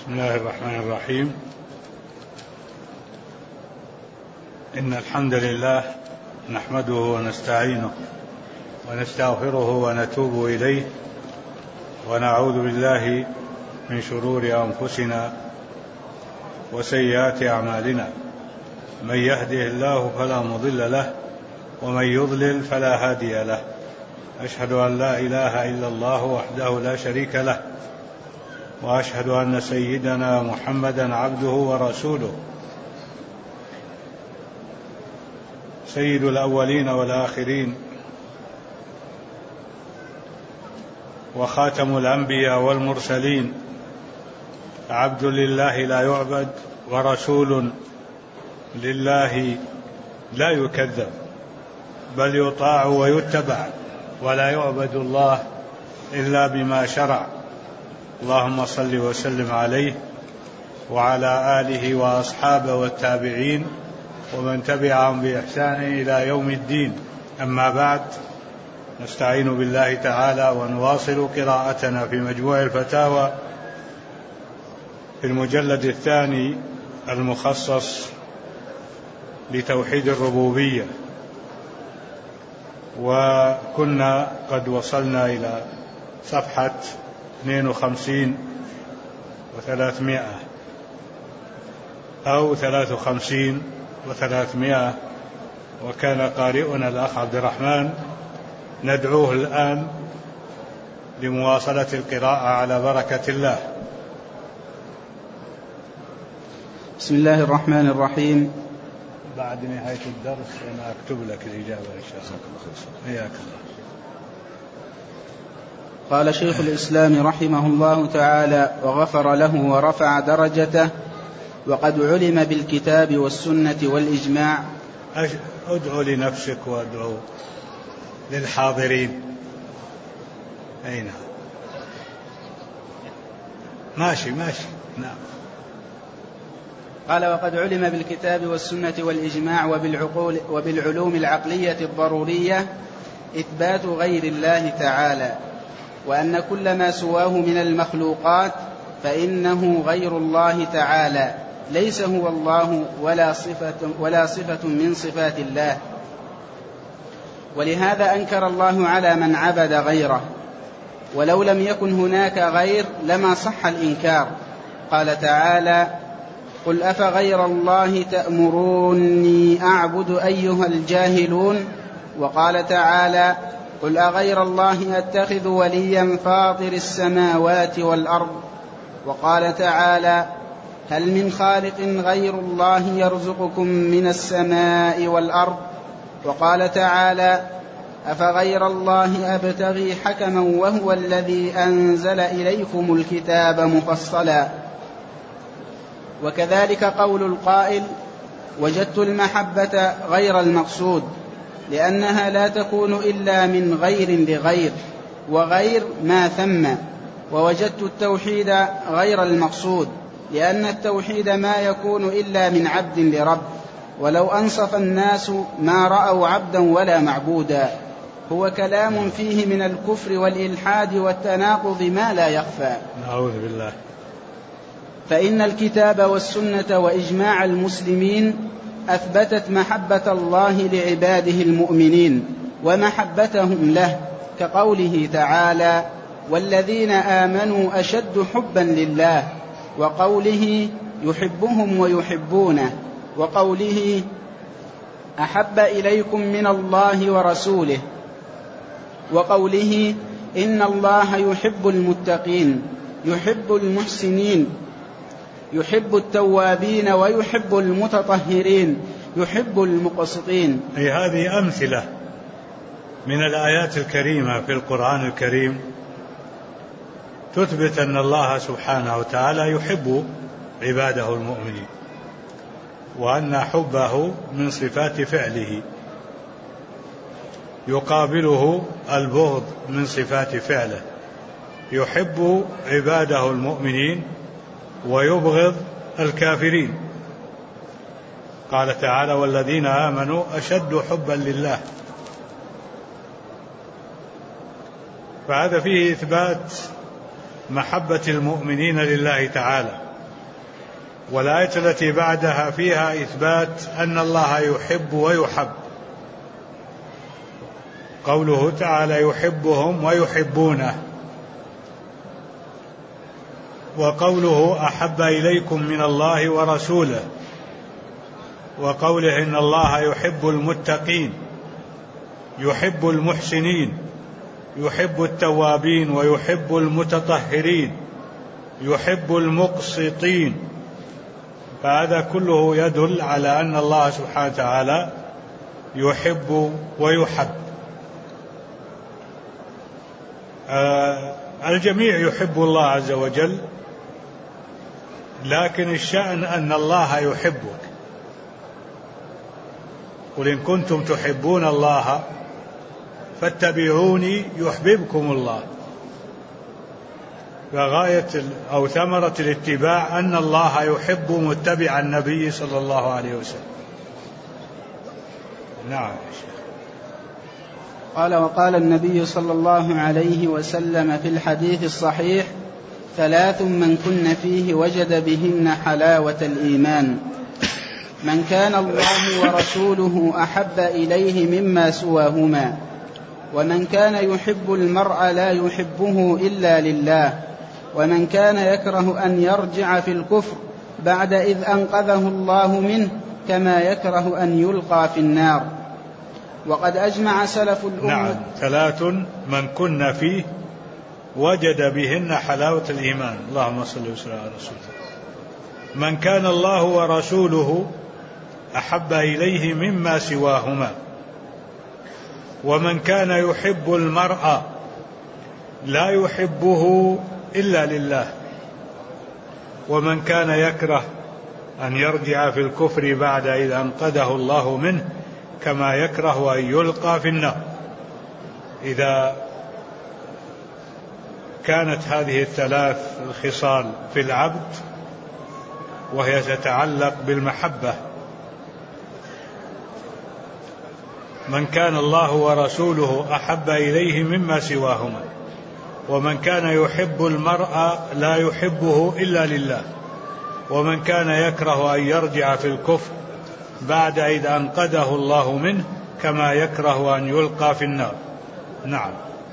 بسم الله الرحمن الرحيم. إن الحمد لله نحمده ونستعينه ونستغفره ونتوب إليه ونعوذ بالله من شرور أنفسنا وسيئات أعمالنا، من يهده الله فلا مضل له ومن يضلل فلا هادي له. أشهد أن لا إله إلا الله وحده لا شريك له، وأشهد أن سيدنا محمدا عبده ورسوله، سيد الأولين والآخرين وخاتم الأنبياء والمرسلين، عبد لله لا يعبد ورسول لله لا يكذب، بل يطاع ويتبع، ولا يعبد الله إلا بما شرع. اللهم صل وسلم عليه وعلى آله وأصحابه والتابعين ومن تبعهم بإحسان إلى يوم الدين. أما بعد، نستعين بالله تعالى ونواصل قراءتنا في مجموع الفتاوى في المجلد الثاني المخصص لتوحيد الربوبية، وكنا قد وصلنا إلى صفحة 52 و300 أو 53 و300، وكان قارئنا الأخ عبد الرحمن ندعوه الآن لمواصلة القراءة على بركة الله. بسم الله الرحمن الرحيم. بعد نهاية الدرس أنا أكتب لك الإجابة إن شاء الله. حياك الله. قال شيخ الإسلام رحمه الله تعالى وغفر له ورفع درجته: وقد علم بالكتاب والسنة والإجماع. ادعو لنفسك وادعو للحاضرين. أين ماشي نعم. قال: وقد علم بالكتاب والسنة والإجماع وبالعلوم العقلية الضرورية إثبات غير الله تعالى، وأن كل ما سواه من المخلوقات فإنه غير الله تعالى، ليس هو الله ولا صفة من صفات الله. ولهذا أنكر الله على من عبد غيره، ولو لم يكن هناك غير لما صح الإنكار. قال تعالى: قل أفغير الله تأمروني أعبد أيها الجاهلون. وقال تعالى: قل أغير الله أتخذ وليا فاطر السماوات والأرض. وقال تعالى: هل من خالق غير الله يرزقكم من السماء والأرض. وقال تعالى: أفغير الله أبتغي حكما وهو الذي أنزل إليكم الكتاب مفصلا. وكذلك قول القائل: وجدت المحبة غير المقصود، لأنها لا تكون إلا من غير لغير وغير ما ثم. ووجدت التوحيد غير المقصود، لأن التوحيد ما يكون إلا من عبد لرب، ولو أنصف الناس ما رأوا عبدا ولا معبودا. هو كلام فيه من الكفر والإلحاد والتناقض ما لا يخفى. نعوذ بالله. فإن الكتاب والسنة وإجماع المسلمين أثبتت محبة الله لعباده المؤمنين ومحبتهم له، كقوله تعالى: والذين آمنوا أشد حبا لله، وقوله: يحبهم ويحبونه، وقوله: أحب إليكم من الله ورسوله، وقوله: إن الله يحب المتقين، يحب المحسنين، يحب التوابين ويحب المتطهرين، يحب المقسطين. هذه أمثلة من الآيات الكريمة في القرآن الكريم تثبت أن الله سبحانه وتعالى يحب عباده المؤمنين، وأن حبه من صفات فعله، يقابله البغض من صفات فعله. يحب عباده المؤمنين ويبغض الكافرين. قال تعالى: والذين آمنوا أشد حبا لله. فهذا فيه إثبات محبة المؤمنين لله تعالى، والآية التي بعدها فيها إثبات أن الله يحب ويحب، قوله تعالى يحبهم ويحبونه، وقوله أحب إليكم من الله ورسوله، وقوله إن الله يحب المتقين، يحب المحسنين، يحب التوابين ويحب المتطهرين، يحب المقسطين. فهذا كله يدل على أن الله سبحانه وتعالى يحب ويحب. الجميع يحب الله عز وجل، لكن الشأن أن الله يحبك. قل إن كنتم تحبون الله فاتبعوني يحببكم الله. فغاية أو ثمرة الاتباع أن الله يحب متبع النبي صلى الله عليه وسلم. نعم. قال: وقال النبي صلى الله عليه وسلم في الحديث الصحيح: 3 من كن فيه وجد بهن حلاوة الإيمان: من كان الله ورسوله أحب إليه مما سواهما، ومن كان يحب المرء لا يحبه إلا لله، ومن كان يكره أن يرجع في الكفر بعد إذ أنقذه الله منه كما يكره أن يلقى في النار. وقد أجمع سلف الأمة. نعم. 3 من كن فيه وجد بهن حلاوة الإيمان. اللهم صل وسلم على رسوله. من كان الله ورسوله أحب إليه مما سواهما، ومن كان يحب المرء لا يحبه إلا لله، ومن كان يكره أن يرجع في الكفر بعد إذ أنقذه الله منه كما يكره أن يلقى في النار. إذا كانت هذه ال3 الخصال في العبد، وهي تتعلق بالمحبة: من كان الله ورسوله أحب إليه مما سواهما، ومن كان يحب المرء لا يحبه إلا لله، ومن كان يكره أن يرجع في الكفر بعد إذ أنقذه الله منه كما يكره أن يلقى في النار. نعم.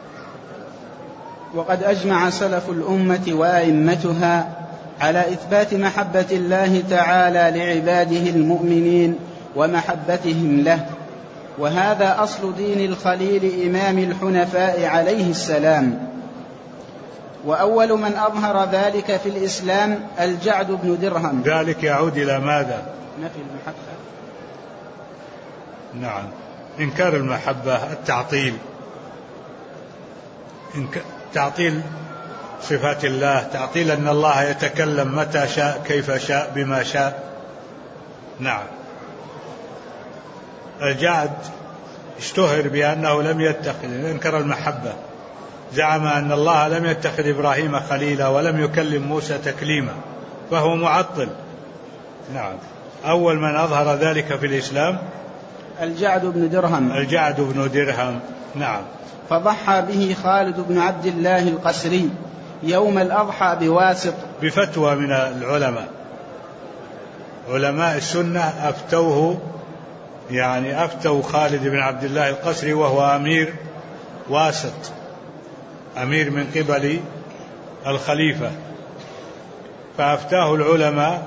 وقد أجمع سلف الأمة وأئمتها على إثبات محبة الله تعالى لعباده المؤمنين ومحبتهم له، وهذا أصل دين الخليل إمام الحنفاء عليه السلام. وأول من أظهر ذلك في الإسلام الجعد بن درهم. ذلك يعود إلى ماذا؟ نفي المحبة. نعم. إنكار المحبة، التعطيل، تعطيل صفات الله، تعطيل أن الله يتكلم متى شاء كيف شاء بما شاء. نعم. الجعد اشتهر بأنه لم يتخذ، انكر المحبة، زعم أن الله لم يتخذ إبراهيم خليلا ولم يكلم موسى تكليما، فهو معطل. نعم. أول من أظهر ذلك في الإسلام الجعد بن درهم. الجعد بن درهم. نعم. فضحى به خالد بن عبد الله القسري يوم الأضحى بواسط، بفتوى من العلماء، علماء السنة أفتوه، يعني أفتوا خالد بن عبد الله القسري وهو أمير واسط، أمير من قبل الخليفة، فأفتاه العلماء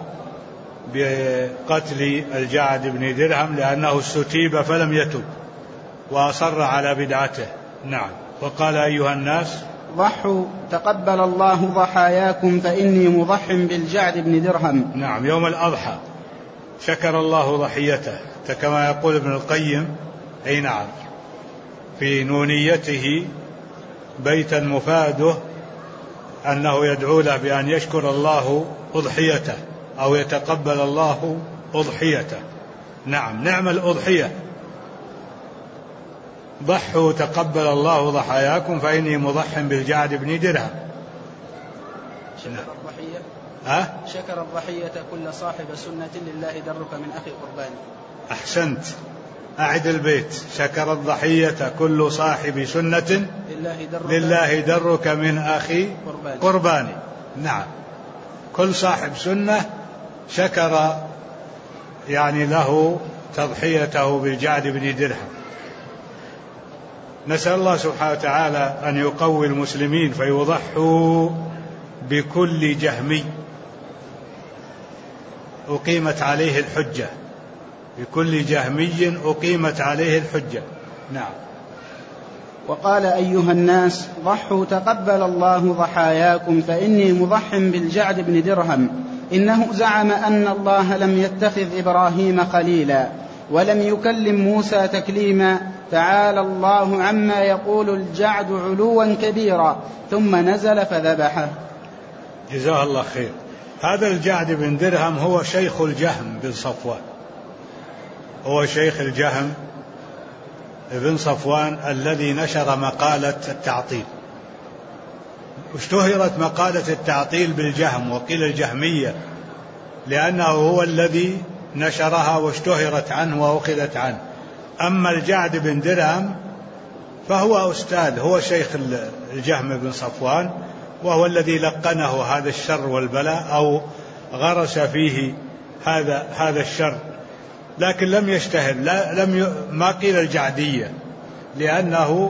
بقتل الجعد بن درهم لأنه استتيب فلم يتب وأصر على بدعته. نعم. وقال: أيها الناس ضحوا تقبل الله ضحاياكم فإني مضح بالجعد بن درهم. نعم. يوم الأضحى شكر الله ضحيته، كما يقول ابن القيم. أي نعم. في نونيته بيتا مفاده أنه يدعو له بأن يشكر الله أضحيته أو يتقبل الله أضحيته. نعم. نعم الأضحية. ضحوا تقبل الله ضحاياكم فإني مضح بالجعد بن درهم. شكر الضحية كل صاحب سنة لله درك من أخي قرباني. أحسنت. أعد البيت: شكر الضحية كل صاحب سنة لله درك من أخي قرباني. نعم. كل صاحب سنة شكر يعني له تضحيته بالجعد بن درهم. نسأل الله سبحانه وتعالى أن يقوي المسلمين فيضحوا بكل جهمي أقيمت عليه الحجة، بكل جهمي أقيمت عليه الحجة. نعم. وقال أيها الناس ضحوا تقبل الله ضحاياكم فإني مضح بالجعد بن درهم، إنه زعم أن الله لم يتخذ إبراهيم خليلا ولم يكلم موسى تكليما، تعالى الله عما يقول الجعد علوا كبيرا، ثم نزل فذبحه. جزاه الله خير. هذا الجعد بن درهم هو شيخ الجهم بن صفوان، هو شيخ الجهم بن صفوان الذي نشر مقالة التعطيل. اشتهرت مقالة التعطيل بالجهم وقيل الجهمية لأنه هو الذي نشرها واشتهرت عنه وأخذت عنه. أما الجعد بن درهم فهو أستاذ، هو شيخ الجهم بن صفوان، وهو الذي لقنه هذا الشر والبلاء أو غرس فيه هذا الشر، لكن لم يشتهر، ما قيل الجعدية لأنه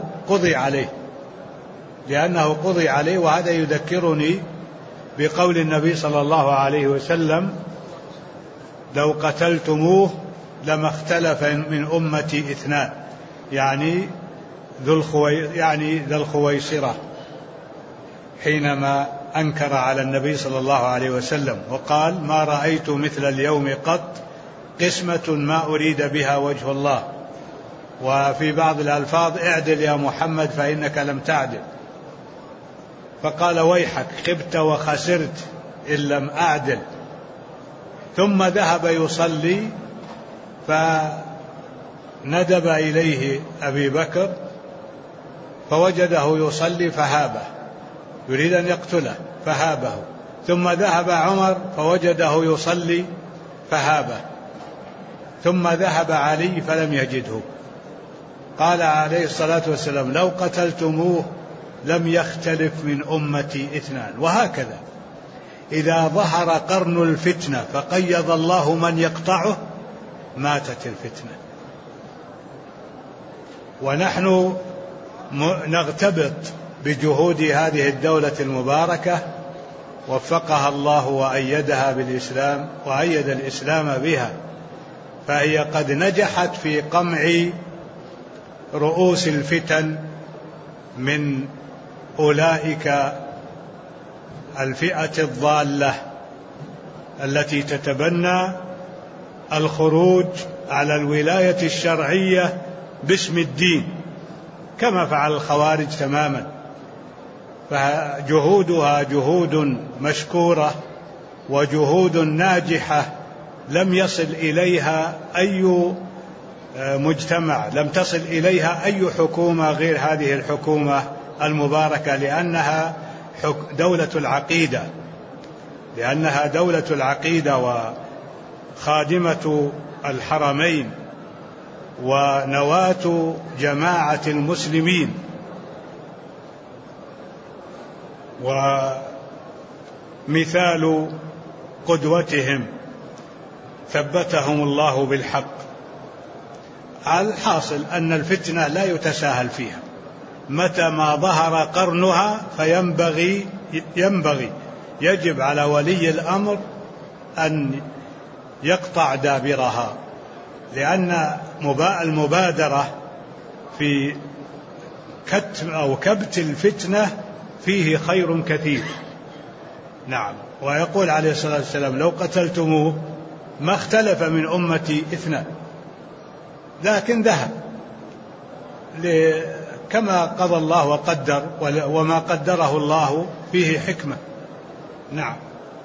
قضي عليه. وهذا يذكرني بقول النبي صلى الله عليه وسلم: لو قتلتموه لما اختلف من أمتي اثنان، يعني ذا الخويصرة، حينما أنكر على النبي صلى الله عليه وسلم وقال: ما رأيت مثل اليوم قط، قسمة ما أريد بها وجه الله. وفي بعض الألفاظ: اعدل يا محمد فإنك لم تعدل. فقال: ويحك، خبت وخسرت إن لم أعدل. ثم ذهب يصلي فندب إليه أبي بكر فوجده يصلي فهابه، يريد أن يقتله فهابه. ثم ذهب عمر فوجده يصلي فهابه. ثم ذهب علي فلم يجده. قال عليه الصلاة والسلام: لو قتلتموه لم يختلف من أمتي اثنان. وهكذا إذا ظهر قرن الفتنة فقيض الله من يقطعه ماتت الفتنة. ونحن نغتبط بجهود هذه الدولة المباركة، وفقها الله وأيدها بالإسلام وأيد الإسلام بها، فهي قد نجحت في قمع رؤوس الفتن من أولئك الفئة الضالة التي تتبنى الخروج على الولاية الشرعية باسم الدين كما فعل الخوارج تماما. فجهودها جهود مشكورة وجهود ناجحة لم يصل إليها أي مجتمع، لم تصل إليها أي حكومة غير هذه الحكومة المباركة، لأنها دولة العقيدة وخادمة الحرمين ونواة جماعة المسلمين. ومثال قدوتهم ثبتهم الله بالحق. الحاصل أن الفتنة لا يتساهل فيها، متى ما ظهر قرنها يجب على ولي الأمر أن يقطع دابرها، لأن المبادرة في كتم أو كبت الفتنة فيه خير كثير. نعم. ويقول عليه الصلاة والسلام: لو قتلتموه ما اختلف من أمتي اثنان، لكن ذهب كما قضى الله وقدر، وما قدره الله فيه حكمة. نعم.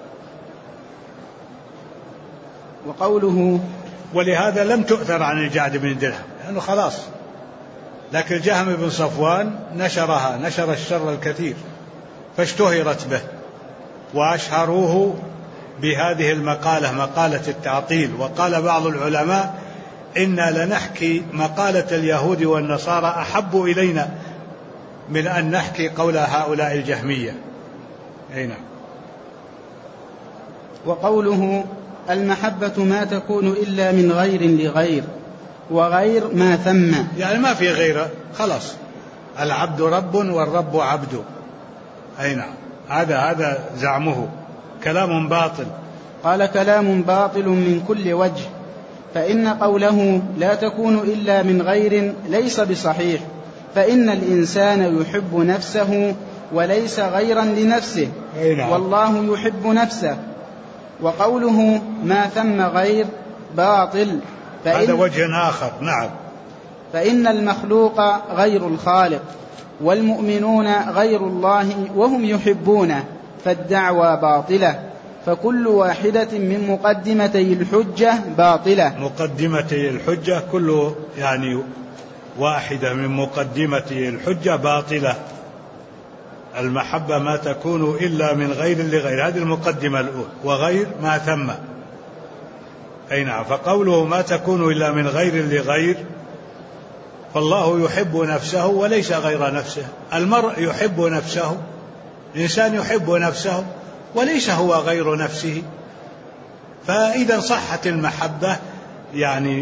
وقوله: ولهذا لم تؤثر عن الجعد بن درهم لأنه خلاص، لكن الجهم بن صفوان نشر الشر الكثير فاشتهرت به، وأشهروه بهذه المقالة، مقالة التعطيل. وقال بعض العلماء: إنا لنحكي مقالة اليهود والنصارى أحب إلينا من أن نحكي قول هؤلاء الجهمية. أي نعم. وقوله: المحبة ما تكون إلا من غير لغير، وغير ما ثم، يعني ما في غيره، خلاص العبد رب والرب عبد. أي نعم، هذا زعمه كلام باطل. قال: كلام باطل من كل وجه، فإن قوله لا تكون إلا من غير ليس بصحيح، فإن الإنسان يحب نفسه وليس غيرا لنفسه، والله يحب نفسه. وقوله ما ثم غير باطل، هذا وجه آخر. نعم. فإن المخلوق غير الخالق، والمؤمنون غير الله وهم يحبونه، فالدعوى باطلة. فكل واحدة من مقدمتي الحجة باطلة. مقدمتي الحجة كل يعني واحدة من مقدمتي الحجة باطلة. المحبة ما تكون إلا من غير لغير، هذه المقدمة الأولى، وغير ما ثم. أي نعم. فقوله ما تكون إلا من غير لغير، فالله يحب نفسه وليس غير نفسه. المرء يحب نفسه، الإنسان يحب نفسه وليس هو غير نفسه. فإذا صحت المحبة، يعني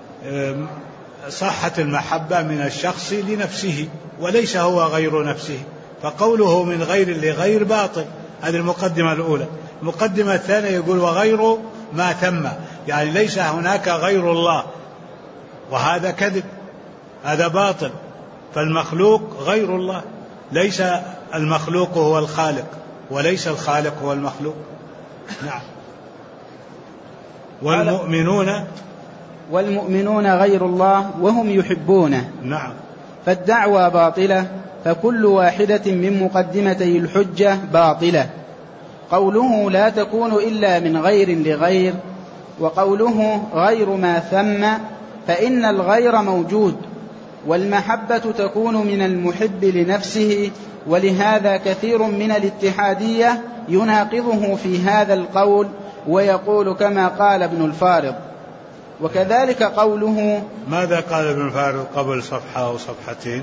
صحت المحبة من الشخص لنفسه وليس هو غير نفسه. فقوله من غير لغير باطل. هذه المقدمة الأولى. المقدمة الثانية يقول وغير ما ثم، يعني ليس هناك غير الله، وهذا كذب، هذا باطل. فالمخلوق غير الله، ليس المخلوق هو الخالق، وليس الخالق هو المخلوق. نعم. والمؤمنون غير الله وهم يحبونه. نعم. فالدعوى باطلة، فكل واحدة من مقدمتي الحجة باطلة. قوله لا تكون إلا من غير لغير، وقوله غير ما ثم، فإن الغير موجود، والمحبة تكون من المحب لنفسه، ولهذا كثير من الاتحادية يناقضه في هذا القول ويقول كما قال ابن الفارض. وكذلك قوله، ماذا قال ابن الفارض قبل صفحة أو صفحتين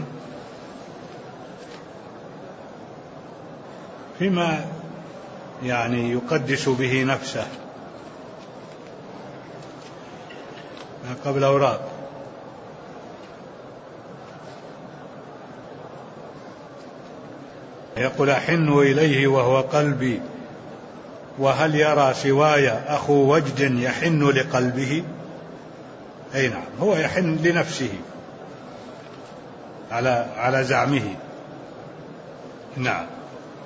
فيما يعني يقدس به نفسه قبل أوراق؟ يقول أحن إليه وهو قلبي، وهل يرى سواي أخو وجد يحن لقلبه؟ أي نعم، هو يحن لنفسه على زعمه. نعم.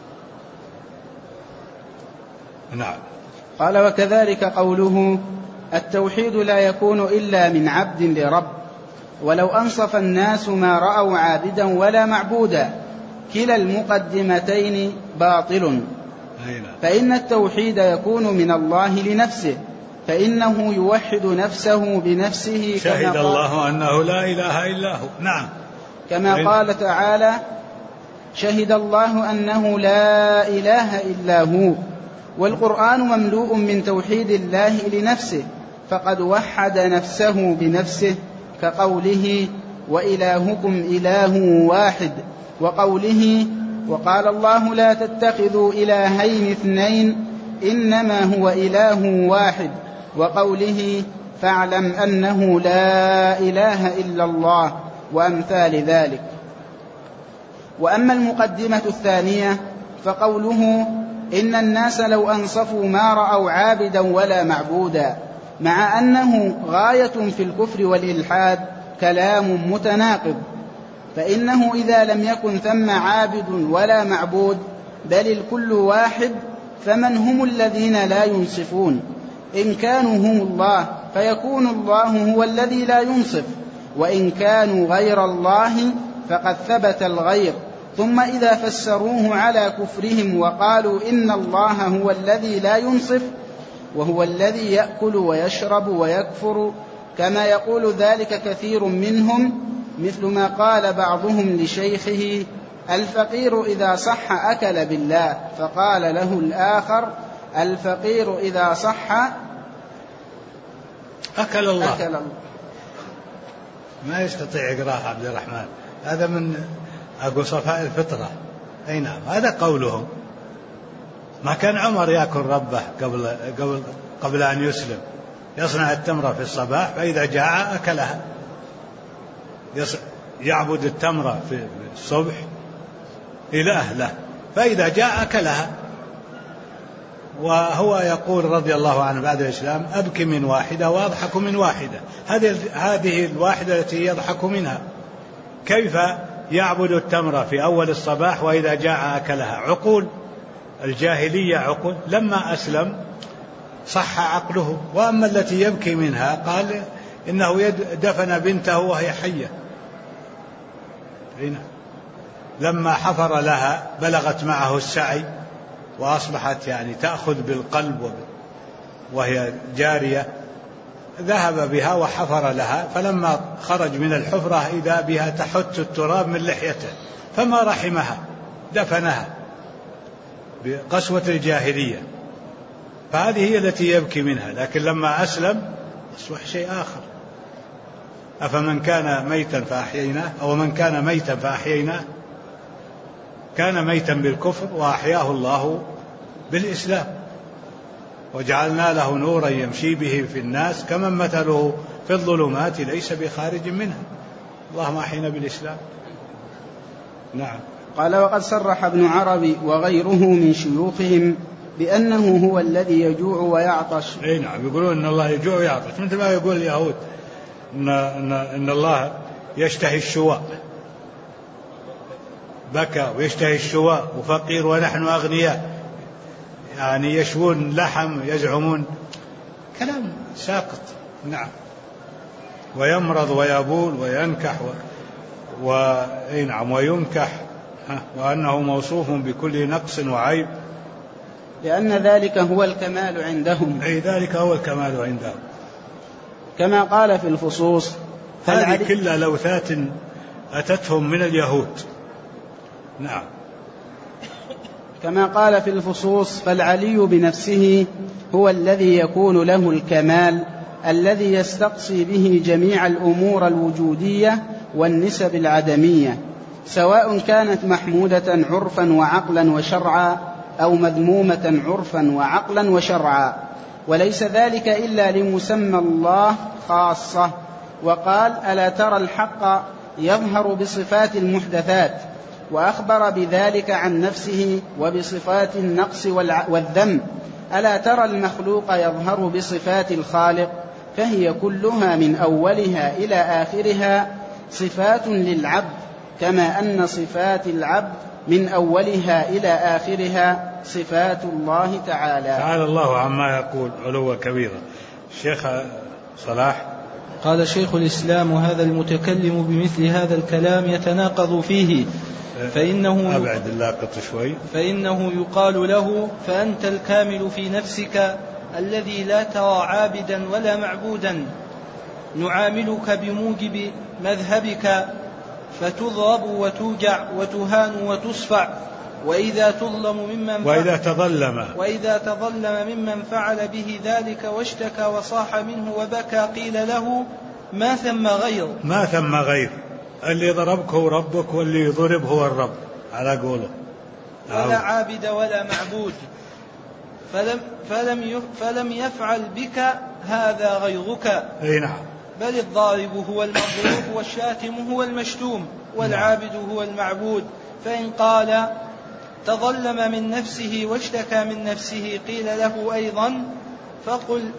نعم. قال وكذلك قوله التوحيد لا يكون إلا من عبد لرب، ولو أنصف الناس ما رأوا عابدا ولا معبودا، كلا المقدمتين باطل. فإن التوحيد يكون من الله لنفسه، فإنه يوحد نفسه بنفسه، شهد الله أنه لا إله إلا هو. نعم. كما قال تعالى شهد الله أنه لا إله إلا هو. والقرآن مملوء من توحيد الله لنفسه، فقد وحد نفسه بنفسه، كقوله وإلهكم إله واحد، وقوله وقال الله لا تتخذوا إلهين اثنين إنما هو إله واحد، وقوله فاعلم أنه لا إله إلا الله، وأمثال ذلك. وأما المقدمة الثانية فقوله إن الناس لو أنصفوا ما رأوا عابدا ولا معبودا، مع أنه غاية في الكفر والإلحاد، كلام متناقض. فإنه إذا لم يكن ثم عابد ولا معبود بل الكل واحد، فمن هم الذين لا ينصفون؟ إن كانوا هم الله فيكون الله هو الذي لا ينصف، وإن كانوا غير الله فقد ثبت الغير. ثم إذا فسروه على كفرهم وقالوا إن الله هو الذي لا ينصف وهو الذي يأكل ويشرب ويكفر، كما يقول ذلك كثير منهم، مثل ما قال بعضهم لشيخه الفقير إذا صح أكل بالله، فقال له الآخر الفقير إذا صح أكل الله. ما يستطيع إقراء عبد الرحمن، هذا من أقول صفاء الفطرة. أي نعم، هذا قولهم. ما كان عمر يأكل ربه قبل أن يسلم، يصنع التمرة في الصباح فإذا جاع أكلها، يعبد التمرة في الصبح إله له فإذا جاء أكلها. وهو يقول رضي الله عنه بعد الإسلام: أبكي من واحدة وأضحك من واحدة. هذه الواحدة التي يضحك منها. كيف يعبد التمرة في أول الصباح وإذا جاء أكلها؟ عقول الجاهلية عقول. لما أسلم صح عقله. وأما التي يبكي منها قال إنه دفن بنته وهي حية. لما حفر لها بلغت معه السعي وأصبحت يعني تأخذ بالقلب وهي جارية، ذهب بها وحفر لها، فلما خرج من الحفرة إذا بها تحت التراب من لحيته فما رحمها، دفنها بقسوة الجاهلية. فهذه هي التي يبكي منها. لكن لما أسلم أصبح شيء آخر. أفمن كان ميتا فأحييناه، أو من كان ميتا فأحييناه، كان ميتا بالكفر وأحياه الله بالإسلام، وجعلنا له نورا يمشي به في الناس كمن مثله في الظلمات ليس بخارج منها. اللهم أحينا بالإسلام. نعم. قال: وقد صرح ابن عربي وغيره من شيوخهم بأنه هو الذي يجوع ويعطش. نعم، يقولون إن الله يجوع ويعطش، مثل ما يقول اليهود إن الله يشتهي الشواء، بكى ويشتهي الشواء وفقير ونحن أغنياء، يعني يشوون لحم، يزعمون كلام ساقط. نعم. ويمرض ويبول وينكح نعم وينكح، وأنه موصوف بكل نقص وعيب، لأن ذلك هو الكمال عندهم. أي ذلك هو الكمال عندهم، كما قال في الفصوص: هذه كلها لوثات أتتهم من اليهود. نعم. كما قال في الفصوص: فالعلي بنفسه هو الذي يكون له الكمال الذي يستقصي به جميع الأمور الوجودية والنسب العدمية، سواء كانت محمودة عرفا وعقلا وشرعا أو مذمومة عرفا وعقلا وشرعا، وليس ذلك إلا لمسمى الله خاصة. وقال: ألا ترى الحق يظهر بصفات المحدثات، وأخبر بذلك عن نفسه وبصفات النقص والذم. ألا ترى المخلوق يظهر بصفات الخالق، فهي كلها من أولها إلى آخرها صفات للعبد، كما أن صفات العبد من أولها إلى آخرها صفات الله تعالى. تعالى الله عما يقول علوا كبيرا. الشيخ صلاح قال: شيخ الإسلام: هذا المتكلم بمثل هذا الكلام يتناقض فيه، فإنه يقال له: فأنت الكامل في نفسك الذي لا ترى عابدا ولا معبودا، نعاملك بموجب مذهبك فتضرب وتوجع وتهان وتصفع، وإذا تظلم ممن فعل به ذلك واشتكى وصاح منه وبكى قيل له: ما ثم غير اللي ضربك هو ربك، واللي يضرب هو الرب على قوله، ولا عابد ولا معبود، فلم يفعل بك هذا غيرك. نعم. بل الضارب هو المضروب والشاتم هو المشتوم والعابد هو المعبود. فإن قال تظلم من نفسه واشتكى من نفسه قيل له أيضا: فقل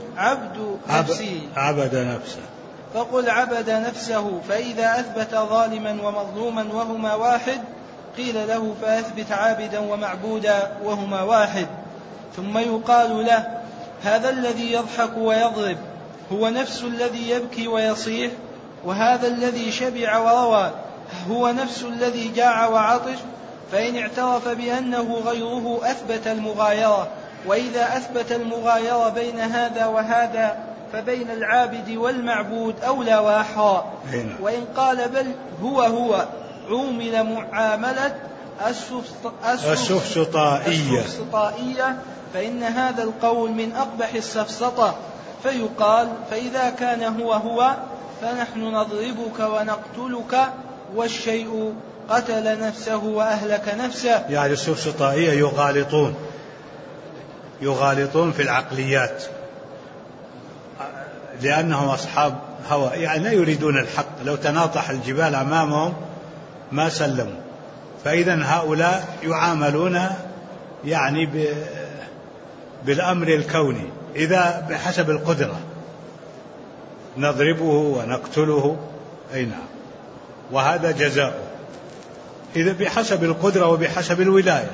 عبد نفسه. فإذا أثبت ظالما ومظلوما وهما واحد قيل له: فأثبت عابدا ومعبودا وهما واحد. ثم يقال له: هذا الذي يضحك ويضرب هو نفس الذي يبكي ويصيح، وهذا الذي شبع وروى هو نفس الذي جاع وعطش. فإن اعترف بأنه غيره أثبت المغايرة، وإذا أثبت المغايرة بين هذا وهذا فبين العابد والمعبود أولى وأحرى. وإن قال بل هو عومل معاملة السفسطائية، فإن هذا القول من أقبح السفسطة. فيقال: فإذا كان هو فنحن نضربك ونقتلك، والشيء قتل نفسه وأهلك نفسه. يعني السفسطائية يغالطون يغالطون في العقليات لأنهم أصحاب هوى، يعني لا يريدون الحق، لو تناطح الجبال أمامهم ما سلموا. فإذا هؤلاء يعاملون يعني بالأمر الكوني، إذا بحسب القدرة نضربه ونقتله، أي نعم، وهذا جزاؤه، إذا بحسب القدرة وبحسب الولاية،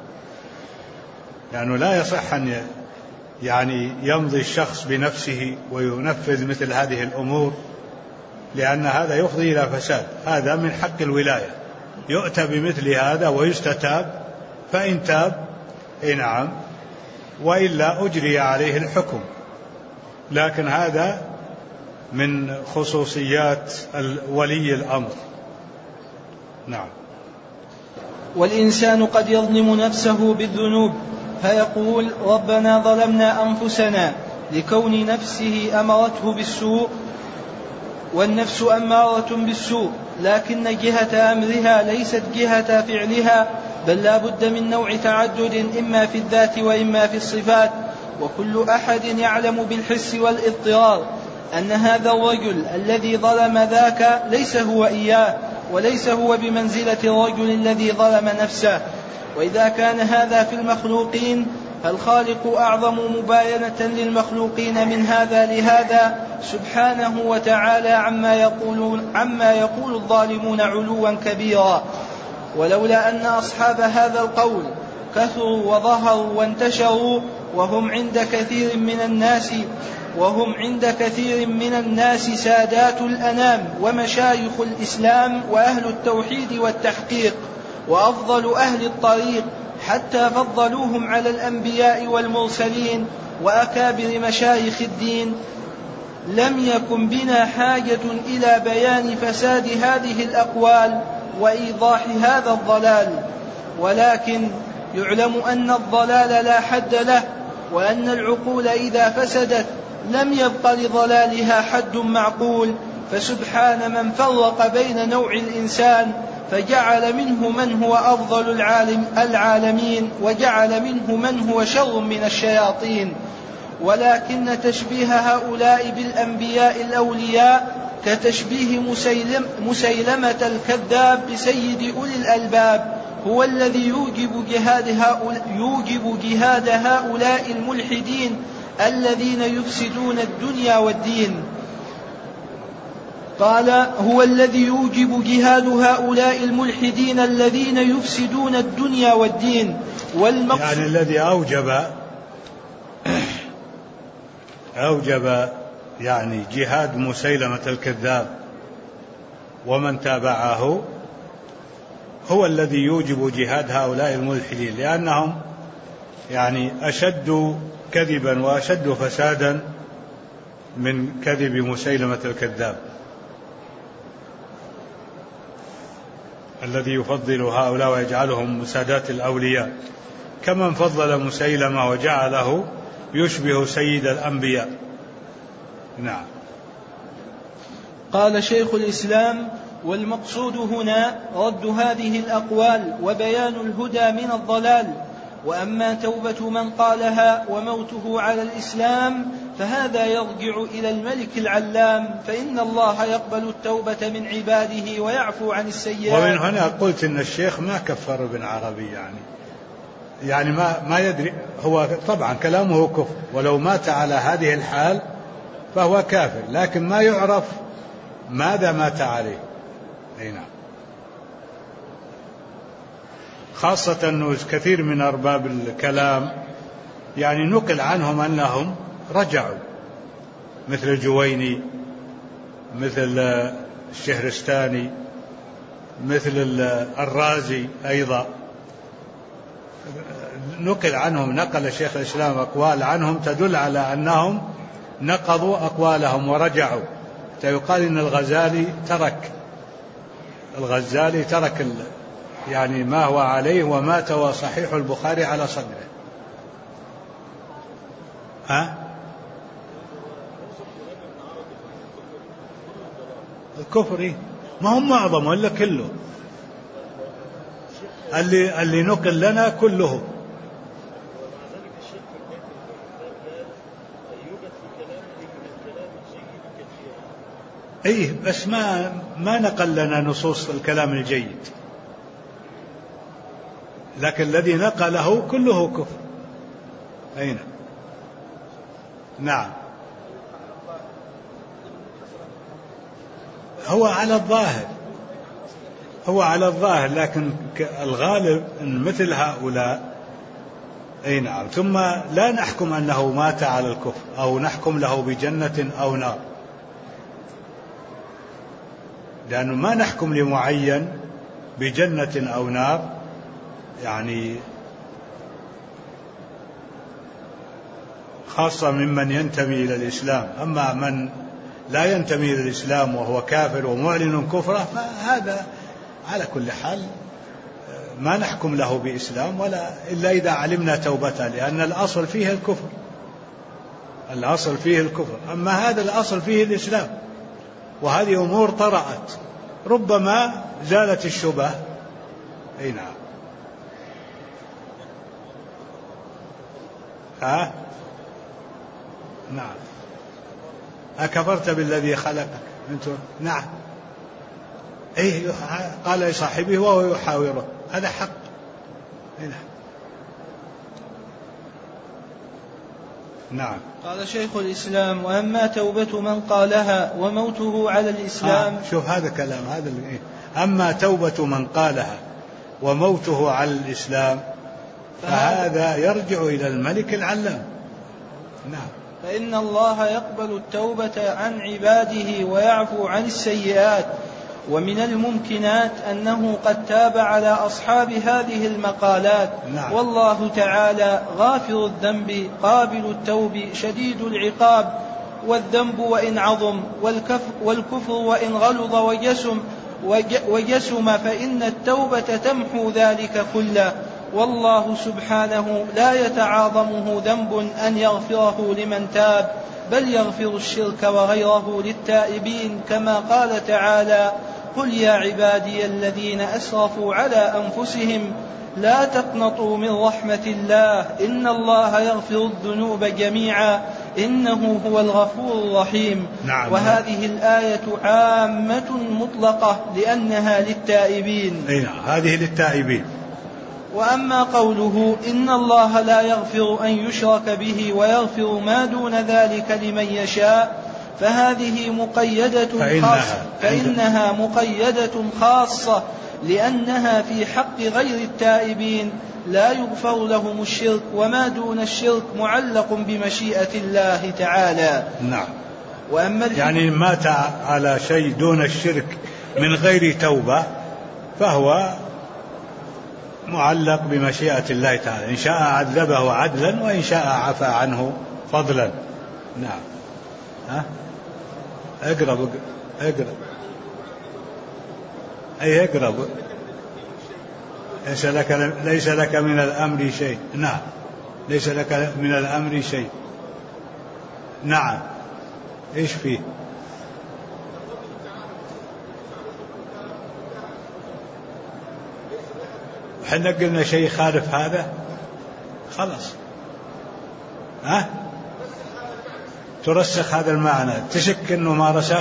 لأنه لا يصح أن يعني يمضي الشخص بنفسه وينفذ مثل هذه الأمور، لأن هذا يفضي إلى فساد. هذا من حق الولاية، يؤتى بمثل هذا ويستتاب، فإن تاب نعم، وإلا أجري عليه الحكم. لكن هذا من خصوصيات ولي الأمر. نعم. والإنسان قد يظلم نفسه بالذنوب فيقول ربنا ظلمنا أنفسنا، لكون نفسه أمرته بالسوء، والنفس أمارة بالسوء، لكن جهة أمرها ليست جهة فعلها، بل لا بد من نوع تعدد إما في الذات وإما في الصفات. وكل أحد يعلم بالحس والاضطرار أن هذا الرجل الذي ظلم ذاك ليس هو إياه، وليس هو بمنزلة الرجل الذي ظلم نفسه. وإذا كان هذا في المخلوقين فالخالق أعظم مباينة للمخلوقين من هذا لهذا سبحانه وتعالى عما يقول الظالمون علوا كبيرا. ولولا أن أصحاب هذا القول كثروا وظهروا وانتشروا وهم عند كثير من الناس سادات الأنام ومشايخ الإسلام وأهل التوحيد والتحقيق وأفضل أهل الطريق، حتى فضلوهم على الأنبياء والمرسلين وأكابر مشايخ الدين، لم يكن بنا حاجة إلى بيان فساد هذه الأقوال وإيضاح هذا الضلال. ولكن يعلم أن الضلال لا حد له، وأن العقول إذا فسدت لم يبق لضلالها حد معقول. فسبحان من فرق بين نوع الإنسان فجعل منه من هو أفضل العالمين، وجعل منه من هو شر من الشياطين. ولكن تشبيه هؤلاء بالأنبياء الأولياء كتشبيه مسيلمة الكذاب بسيد أولي الألباب، هو الذي يوجب جهاد هؤلاء الملحدين الذين يفسدون الدنيا والدين. قال هو الذي يوجب جهاد هؤلاء الملحدين الذين يفسدون الدنيا والدين. يعني الذي أوجب يعني جهاد مسيلمة الكذاب ومن تابعه، هو الذي يوجب جهاد هؤلاء الملحدين، لأنهم يعني أشد كذبا وأشد فسادا من كذب مسيلمة الكذاب الذي يفضل هؤلاء ويجعلهم سادات الأولياء، كمن فضل مسيلمة وجعله يشبه سيد الأنبياء. نعم. قال شيخ الإسلام: والمقصود هنا رد هذه الأقوال وبيان الهدى من الضلال. وأما توبة من قالها وموته على الإسلام فهذا يرجع إلى الملك العلام، فإن الله يقبل التوبة من عباده ويعفو عن السيئات. ومن هنا قلت إن الشيخ ما كفر ابن عربي، يعني ما يدري، هو طبعا كلامه كفر، ولو مات على هذه الحال فهو كافر، لكن ما يعرف ماذا مات عليه. أي نعم. خاصة أنه كثير من أرباب الكلام يعني نقل عنهم أنهم رجعوا، مثل الجويني، مثل الشهرستاني، مثل الرازي أيضا، نقل عنهم، نقل شيخ الإسلام أقوال عنهم تدل على أنهم نقضوا أقوالهم ورجعوا. يقال إن الغزالي ترك يعني ما هو عليه ومات وصحيح البخاري على صدره. الكفر ما هم معظم ولا كله، اللي نقل لنا كله. إيه بس ما نقل لنا نصوص الكلام الجيد، لكن الذي نقله كله كفر. أين؟ نعم، هو على الظاهر، لكن الغالب أن مثل هؤلاء أي نعم. ثم لا نحكم أنه مات على الكفر أو نحكم له بجنة أو نار، لأنه ما نحكم لمعين بجنة أو نار، يعني خاصة ممن ينتمي إلى الإسلام. أما من لا ينتمي إلى الإسلام وهو كافر ومعلن كفره فهذا على كل حال ما نحكم له بإسلام ولا إلا إذا علمنا توبته، لأن الأصل فيه الكفر، الأصل فيه الكفر. أما هذا الأصل فيه الإسلام، وهذه أمور طرأت ربما زالت الشبهة. أي نعم. نعم. أكفرت بالذي خلقك نعم. إيه قال لصاحبه وهو يحاوره، هذا حق. نعم. قال شيخ الإسلام: وأما توبة من قالها وموته على الإسلام. شوف هذا كلام، هذا أما توبة من قالها وموته على الإسلام فهذا يرجع إلى الملك العلام. نعم. فإن الله يقبل التوبة عن عباده ويعفو عن السيئات، ومن الممكنات أنه قد تاب على أصحاب هذه المقالات. نعم. والله تعالى غافر الذنب قابل التوب شديد العقاب، والذنب وإن عظم والكفر وإن غلظ وجسم فإن التوبة تمحو ذلك كله. والله سبحانه لا يتعاظمه ذنب أن يغفره لمن تاب، بل يغفر الشرك وغيره للتائبين، كما قال تعالى: قل يا عبادي الذين أسرفوا على أنفسهم لا تقنطوا من رحمة الله إن الله يغفر الذنوب جميعا إنه هو الغفور الرحيم. نعم. وهذه الآية عامة مطلقة لأنها للتائبين. نعم، هذه للتائبين. وأما قوله إن الله لا يغفر أن يشرك به ويغفر ما دون ذلك لمن يشاء فهذه مقيدة خاصة، فإنها مقيدة خاصة لأنها في حق غير التائبين لا يغفر لهم الشرك، وما دون الشرك معلق بمشيئة الله تعالى. نعم. وأما يعني مات على شيء دون الشرك من غير توبة فهو معلق بمشيئة الله تعالى، إن شاء عذبه عدلا وإن شاء عفى عنه فضلا. نعم. اقرب أي اقرب. ليس لك من الأمر شيء. نعم، ليس لك من الأمر شيء. نعم. إيش فيه؟ حنا قلنا شيء خالف هذا خلاص. ترسخ هذا المعنى، تشك أنه ما رسخ،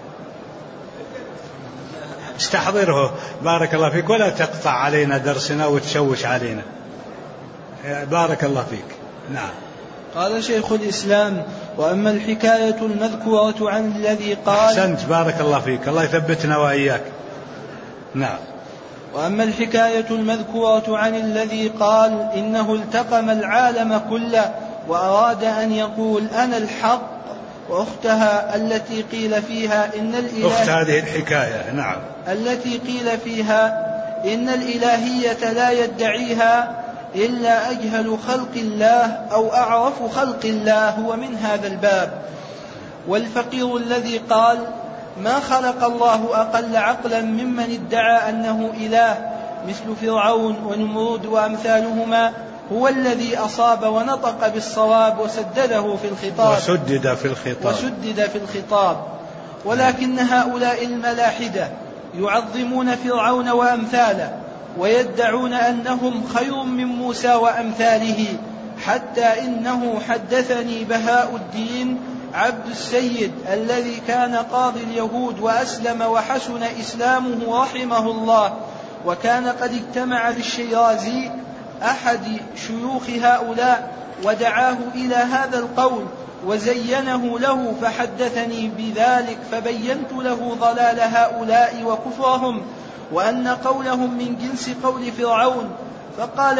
استحضره بارك الله فيك، ولا تقطع علينا درسنا وتشوش علينا. بارك الله فيك. نعم. قال شيخ الإسلام: وأما الحكاية المذكورة عن الذي قال. أحسنت، بارك الله فيك، الله يثبتنا وإياك. نعم. وأما الحكاية المذكورة عن الذي قال إنه التقم العالم كله وأراد أن يقول أنا الحق، وأختها التي قيل فيها إن الإله، أخت هذه الحكاية. نعم. التي قيل فيها إن الإلهية لا يدعيها إلا أجهل خلق الله أو أعرف خلق الله، هو من هذا الباب. والفقير الذي قال ما خلق الله أقل عقلا ممن ادعى أنه إله مثل فرعون ونمرود وأمثالهما، هو الذي أصاب ونطق بالصواب وسدده في الخطاب وسدد في الخطاب. ولكن هؤلاء الملاحدة يعظمون فرعون وأمثاله ويدعون أنهم خير من موسى وأمثاله، حتى إنه حدثني بهاء الدين عبد السيد الذي كان قاضي اليهود وأسلم وحسن إسلامه رحمه الله، وكان قد اجتمع بالشيرازي أحد شيوخ هؤلاء ودعاه إلى هذا القول وزينه له، فحدثني بذلك فبينت له ضلال هؤلاء وكفرهم، وأن قولهم من جنس قول فرعون. فقال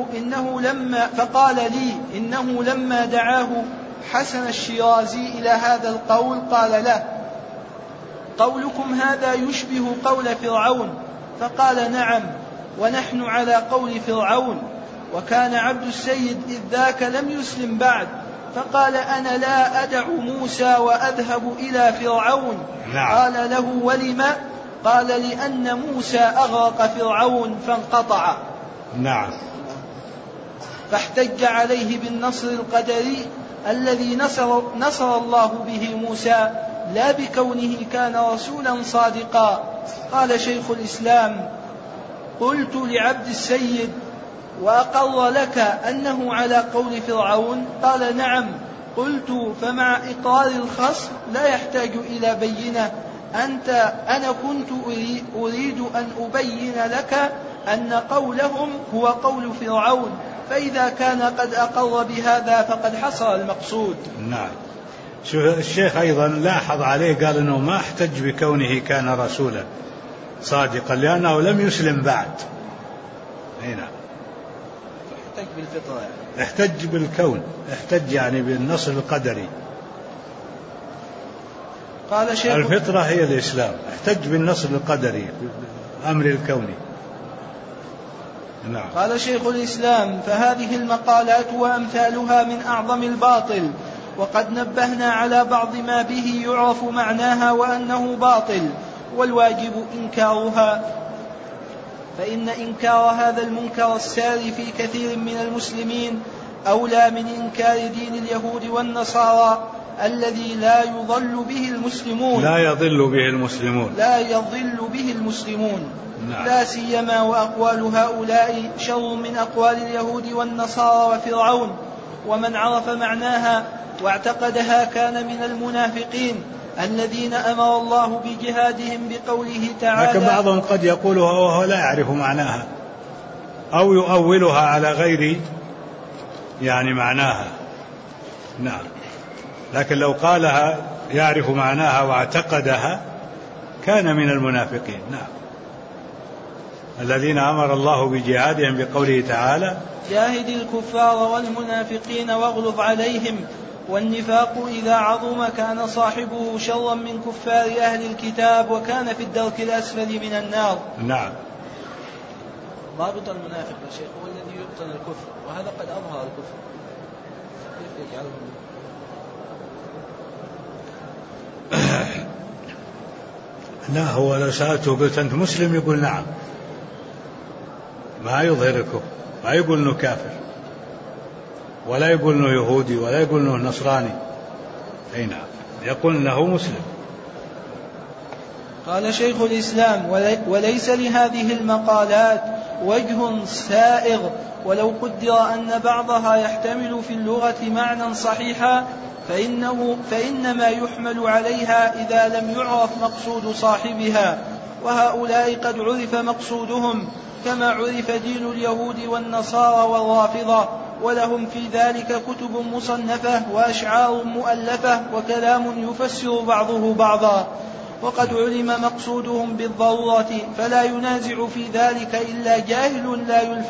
لي إنه لما دعاه حسن الشيرازي إلى هذا القول قال له: قولكم هذا يشبه قول فرعون. فقال: نعم، ونحن على قول فرعون. وكان عبد السيد إذ ذاك لم يسلم بعد، فقال: أنا لا أدع موسى وأذهب إلى فرعون. نعم. قال له: ولم؟ قال: لأن موسى أغرق فرعون فانقطع. نعم. فاحتج عليه بالنصر القدري الذي نصر الله به موسى، لا بكونه كان رسولا صادقا. قال شيخ الإسلام: قلت لعبد السيد: وأقر لك أنه على قول فرعون؟ قال: نعم. قلت: فمع إقرار الخصم لا يحتاج إلى بينة. أنا كنت أريد أن أبين لك أن قولهم هو قول فرعون، فإذا كان قد أقر بهذا فقد حصل المقصود. نعم. شوف الشيخ أيضا لاحظ عليه، قال أنه ما احتج بكونه كان رسولا صادقا لأنه لم يسلم بعد. هنا احتج بالفطرة، احتج بالكون، احتج يعني بالنص القدري. قال شيخ الفطرة هي الإسلام، احتج بالنص القدري الأمر الكوني. نعم. قال شيخ الإسلام: فهذه المقالات وأمثالها من أعظم الباطل، وقد نبهنا على بعض ما به يعرف معناها وأنه باطل، والواجب إنكارها، فإن إنكار هذا المنكر الساري في كثير من المسلمين أولى من إنكار دين اليهود والنصارى الذي لا يضل به المسلمون، لا يضل به المسلمون. نعم. لا سيما وأقوال هؤلاء شر من أقوال اليهود والنصارى وفرعون، ومن عرف معناها واعتقدها كان من المنافقين الذين أمر الله بجهادهم بقوله تعالى. لكن بعضهم قد يقولها وهو لا يعرف معناها أو يؤولها على غير يعني معناها. نعم. لكن لو قالها يعرف معناها واعتقدها كان من المنافقين. نعم. الذين أمر الله بجهادهم بقوله تعالى: جاهد الكفار والمنافقين واغلظ عليهم. والنفاق إذا عظم كان صاحبه شرا من كفار أهل الكتاب، وكان في الدرك الأسفل من النار. نعم. ضابط المنافق يا شيخ هو الذي يبطن الكفر، وهذا قد أظهر الكفر، كيف يجعله؟ لا، هو لو سألته قلت أنت مسلم يقول نعم، ما يظهر الكفر، ما يقول أنه كافر، ولا يقول أنه يهودي، ولا يقول أنه نصراني. أي نعم، يقول أنه مسلم. قال شيخ الإسلام: وليس لهذه المقالات وجه سائغ، ولو قدر أن بعضها يحتمل في اللغة معنى صحيحا فإنما يحمل عليها إذا لم يعرف مقصود صاحبها، وهؤلاء قد عرف مقصودهم كما عرف دين اليهود والنصارى والرافضة، ولهم في ذلك كتب مصنفة وأشعار مؤلفة وكلام يفسر بعضه بعضا، وقد علم مقصودهم بالضرورة، فلا ينازع في ذلك إلا جاهل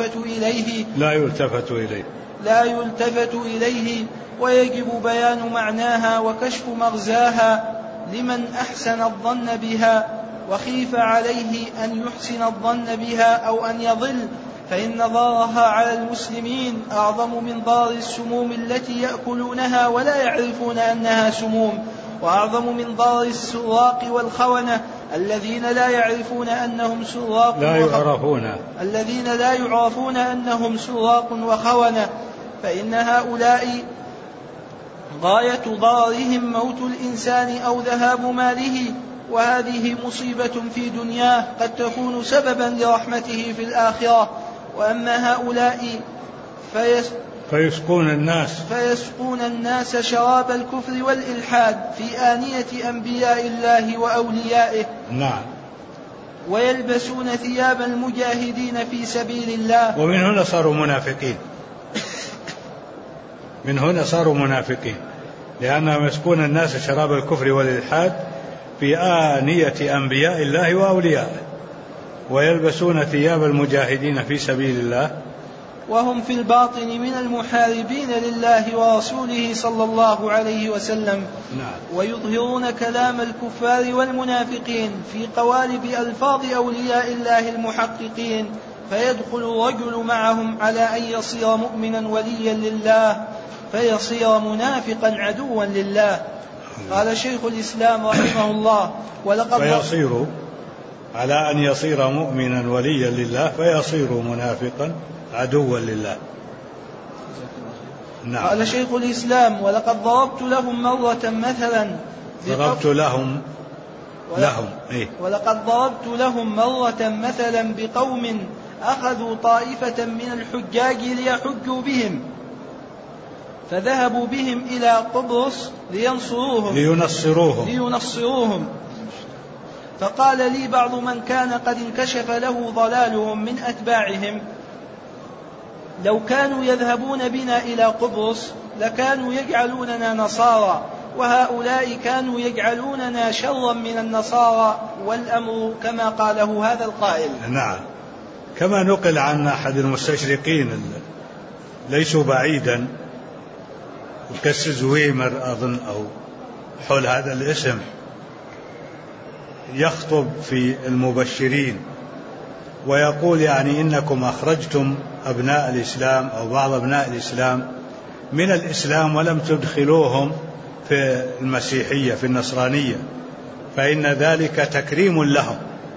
لا يلتفت إليه، ويجب بيان معناها وكشف مغزاها لمن أحسن الظن بها، وخيف عليه أن يحسن الظن بها أو أن يضل، فإن ضررها على المسلمين أعظم من ضرر السموم التي يأكلونها ولا يعرفون أنها سموم، وأعظم من ضرر السراق والخونة الذين لا يعرفون أنهم سراق الذين لا يعرفون أنهم سراق وخونة، فإن هؤلاء غاية ضررهم موت الإنسان أو ذهاب ماله، وهذه مصيبة في دنياه قد تكون سببا لرحمته في الآخرة. وأما هؤلاء فيسقون الناس شراب الكفر والإلحاد في آنية أنبياء الله وأوليائه. نعم. ويلبسون ثياب المجاهدين في سبيل الله. ومن هنا صاروا منافقين، من هنا صاروا منافقين، لأنهم يسقون الناس شراب الكفر والإلحاد في آنية أنبياء الله وأوليائه، ويلبسون ثياب المجاهدين في سبيل الله، وهم في الباطن من المحاربين لله ورسوله صلى الله عليه وسلم. نعم. ويظهرون كلام الكفار والمنافقين في قوالب ألفاظ أولياء الله المحققين، فيدخل الرجل معهم على أن يصير مؤمنا وليا لله فيصير منافقا عدوا لله. قال شيخ الإسلام رحمه الله: فيصير على أن يصير مؤمنا وليا لله فيصير منافقا عدوا لله. نعم. قال شيخ الإسلام: ولقد ضربت لهم مرة مثلا ولقد ضربت لهم مرة مثلا بقوم أخذوا طائفة من الحجاج ليحجوا بهم، فذهبوا بهم إلى قبرص لينصروهم. فقال لي بعض من كان قد انكشف له ضلالهم من أتباعهم: لو كانوا يذهبون بنا إلى قبرص لكانوا يجعلوننا نصارى، وهؤلاء كانوا يجعلوننا شرا من النصارى، والأمر كما قاله هذا القائل. نعم. كما نقل عن أحد المستشرقين ليسوا بعيدا، كالسزويمر أظن أو حول هذا الاسم، يخطب في المبشرين ويقول يعني إنكم أخرجتم أبناء الإسلام أو بعض أبناء الإسلام من الإسلام ولم تدخلوهم في المسيحية في النصرانية، فإن ذلك تكريم لهم،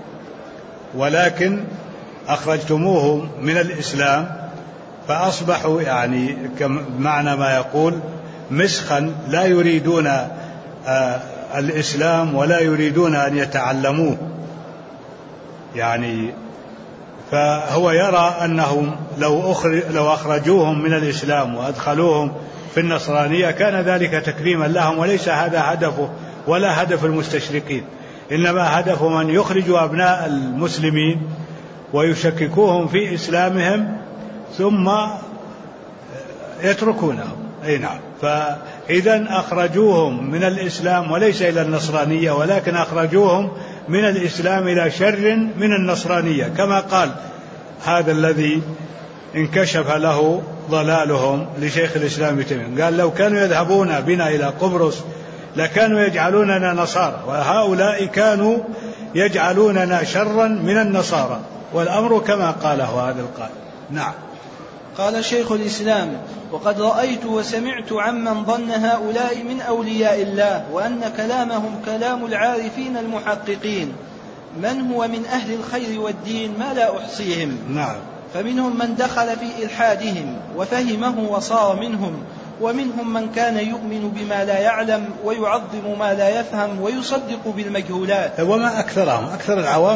ولكن أخرجتموهم من الإسلام فأصبحوا يعني بمعنى ما يقول مسخا، لا يريدون الإسلام ولا يريدون أن يتعلموه يعني. فهو يرى أنهم لو أخرجوهم من الإسلام وأدخلوهم في النصرانية كان ذلك تكريما لهم، وليس هذا هدفه ولا هدف المستشرقين، إنما هدف من يخرجوا أبناء المسلمين ويشككوهم في إسلامهم ثم يتركونهم. أي نعم. فإذا أخرجوهم من الإسلام وليس إلى النصرانية، ولكن أخرجوهم من الإسلام إلى شر من النصرانية، كما قال هذا الذي انكشف له ضلالهم لشيخ الإسلام ابن تيمية، قال: لو كانوا يذهبون بنا إلى قبرص لكانوا يجعلوننا نصارى، وهؤلاء كانوا يجعلوننا شرا من النصارى، والأمر كما قاله هذا القائل. نعم. قال شيخ الإسلام: وقد رأيت وسمعت عمن ظن هؤلاء من أولياء الله وأن كلامهم كلام العارفين المحققين، من هو من أهل الخير والدين ما لا أحصيهم. نعم. فمنهم من دخل في إلحادهم وفهمه وصار منهم، ومنهم من كان يؤمن بما لا يعلم ويعظم ما لا يفهم ويصدق بالمجهولات. وما أكثرهم، أكثر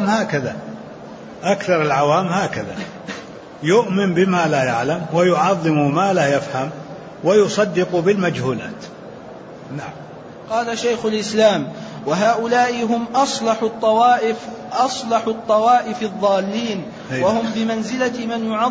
العوام هكذا يؤمن بما لا يعلم ويعظم ما لا يفهم ويصدق بالمجهولات. نعم. قال شيخ الإسلام: وهؤلاء هم أصلح الطوائف الضالين، وهم بمنزلة